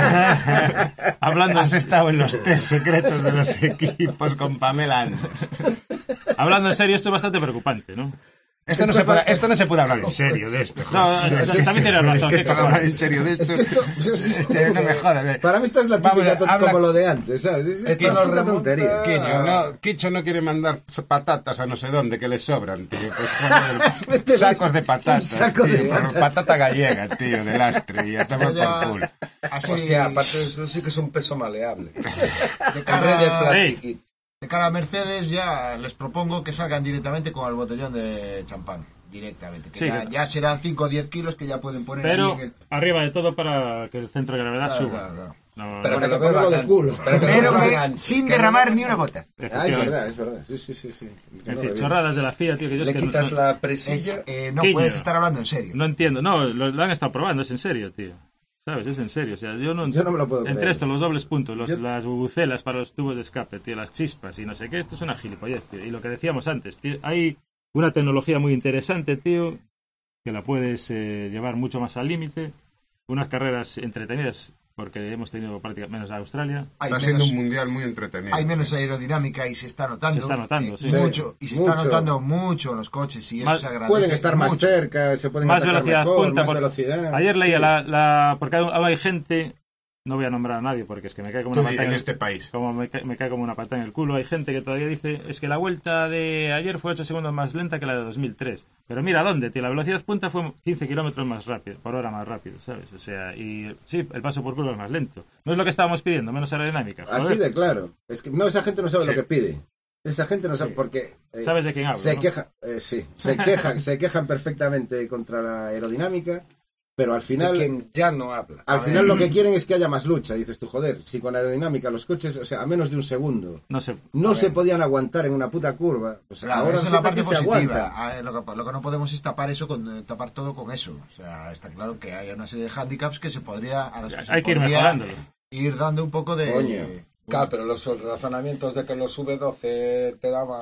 hablando, en, Has estado en los test secretos de los equipos con Pamela Anderson. hablando en serio, esto es bastante preocupante, ¿no? Esto no, se puede, esto no se puede hablar en serio de esto. No, José. no, Es que también tienes esto- razón, Es que esto tienes hablar razón. en serio de esto. Es que esto... Es que no me jodas. eh. Para mí esto es la Vamos, típica to- habla- como lo de antes, ¿sabes? Es, es Esto una nos puta remonta- tontería. Quicho no, Quicho no quiere mandar patatas a no sé dónde, que le sobran, tío. Pues joder, Métele sacos de patatas, un saco de tío. patatas. Patata gallega, tío, de lastre. Y a tomar Ya- por culo. Así, Hostia, aparte de eso sí que es un peso maleable. de En cara, vez del plastiquito. de cara a Mercedes ya les propongo que salgan directamente con el botellón de champán. Directamente. Que Sí, ya, que- ya serán cinco o diez kilos que ya pueden poner Pero ahí en el... arriba de todo para que el centro de gravedad Claro, suba. claro, claro. No, Pero no, que lo Ponerlo beban de antes. culo. Pero que lo Pero beban que antes. sin Que derramar no- ni una gota. Ah, es efectivamente. verdad, es verdad. Sí, sí, sí. sí. En No, fin, bien. chorradas de la F I A, tío, que yo es Le que quitas no, la Es, presilla. eh, no Quiño. puedes estar hablando en serio. no entiendo. No, lo, lo han estado probando, es en serio, tío. ¿Sabes? Es en serio. O sea, yo no, Yo no me lo puedo Entre creer. esto, los dobles puntos, los- Yo- las bubucelas para los tubos de escape, tío, las chispas y no sé qué, esto es una gilipollez, tío. Y lo que decíamos antes, tío, hay una tecnología muy interesante, tío, que la puedes eh, llevar mucho más al límite. Unas carreras entretenidas, porque hemos tenido prácticamente menos a Australia. Hay Está siendo menos, un mundial muy entretenido. hay menos aerodinámica y se está notando. Se está notando, eh, sí. Mucho, y se está Mucho. notando mucho en los coches y eso Más- se agradece Pueden estar más mucho. cerca, se pueden Más atacar velocidad mejor, punta. más por- velocidad. Ayer leía Sí. la, la... Porque hay, hay gente... No voy a nombrar a nadie porque es que me cae como Tú una di patada en el- este país. Como me, ca- me cae como una patada en el culo. Hay gente que todavía dice es que la vuelta de ayer fue ocho segundos más lenta que la de dos mil tres. Pero mira dónde, tío. La velocidad punta fue quince kilómetros más rápido, por hora más rápido, ¿sabes? O sea, y sí, el paso por curva es más lento. No es lo que estábamos pidiendo, menos aerodinámica. Así joder. de claro. Es que no, esa gente no sabe Sí. lo que pide. Esa gente no sabe Sí. porque eh, Sabes de quién hablo, se ¿no? quejan, eh, sí, se quejan, se quejan perfectamente contra la aerodinámica, pero al De final, quien ya no habla. al A final ver. lo que quieren es que haya más lucha. Dices tú, joder, si con aerodinámica los coches, o sea, a menos de un segundo, No sé. no se podían aguantar en una puta curva. Pues Claro, ahora esa es la resulta parte que se positiva. aguanta. Ah, eh, Lo que, lo que no podemos es tapar eso con eh, tapar todo con eso. O sea, está claro que hay una serie de handicaps que se podría a los que se Hay que ir podría mejorándolo. ir dando un poco de Coño. Claro, pero los razonamientos de que los V doce te daban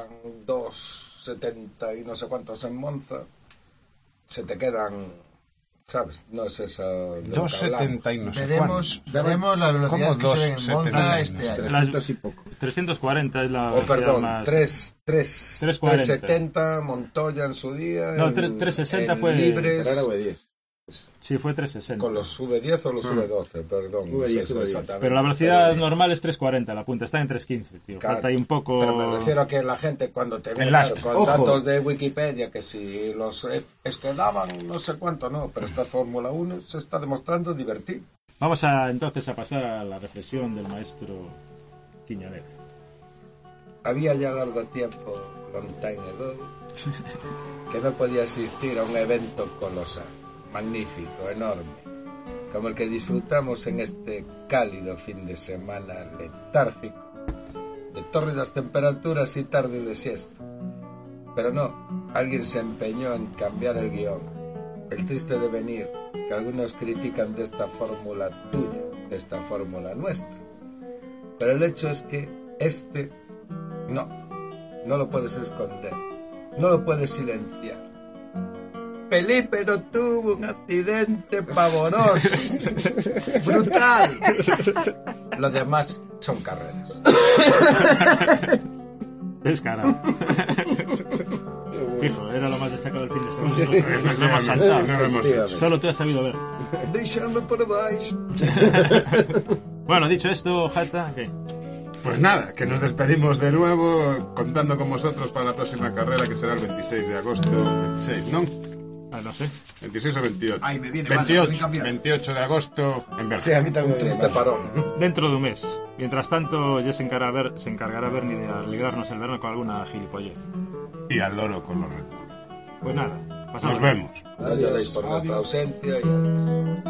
dos setenta y no sé cuántos en Monza, se te quedan, ¿sabes? No es esa... de lo que dos hablamos. setenta y no sé veremos, cuántos. veremos las velocidades que ¿Cómo se ven en Monza dos este año. trescientos y poco. trescientos cuarenta es la Oh, velocidad perdón, más... tres, tres, tres cuarenta. tres setenta Montoya en su día. No, en- tres- tres sesenta en fue- Libres, Pero ahora V diez. Sí, fue trescientos sesenta. con los V diez o los V doce, perdón. no V diez, sé V diez. exactamente. Pero la velocidad Pero- normal es trescientos cuarenta, la punta está en trescientos quince, tío. Claro, Falta ahí un poco... Pero me refiero a que la gente cuando te ve El claro, lastre. con Ojo. datos de Wikipedia que si los F- es que daban no sé cuánto, no, pero esta Fórmula uno se está demostrando divertido. Vamos a entonces a pasar a la reflexión del maestro Quiñonera. Había ya largo tiempo, long time ago, que no podía asistir a un evento colosal, magnífico, enorme, como el que disfrutamos en este cálido fin de semana letárgico, de tórridas temperaturas y tardes de siesta. Pero no, alguien se empeñó en cambiar el guión, el triste devenir que algunos critican de esta fórmula tuya, de esta fórmula nuestra. Pero el hecho es que este, no, no lo puedes esconder. no lo puedes silenciar. Felipe no tuvo un accidente pavoroso, brutal. Lo demás son carreras. Descarado. Fijo, era lo más destacado del fin de semana. Nosotros lo hemos saltado. No lo hemos hecho. Solo tú has sabido ver. Deixame por baixo. Bueno, dicho esto, Jata, ¿qué? Pues nada, que nos despedimos de nuevo contando con vosotros para la próxima carrera que será el veintiséis de agosto. veintiséis, ¿no? Ah, no sé. veintiséis o veintiocho. Ay, me viene mal, veintiocho, pueden cambiar. veintiocho de agosto en Sí, a Berlín. mí también Un me triste viene mal. parón. Dentro de un mes. Mientras tanto, ya se encargará, ver, se encargará Bernie de alegrarnos el verano con alguna gilipollez. Y al loro con los Red Bull. Pues nada, pasamos. Nos vemos. Adiós por nuestra ausencia y adiós.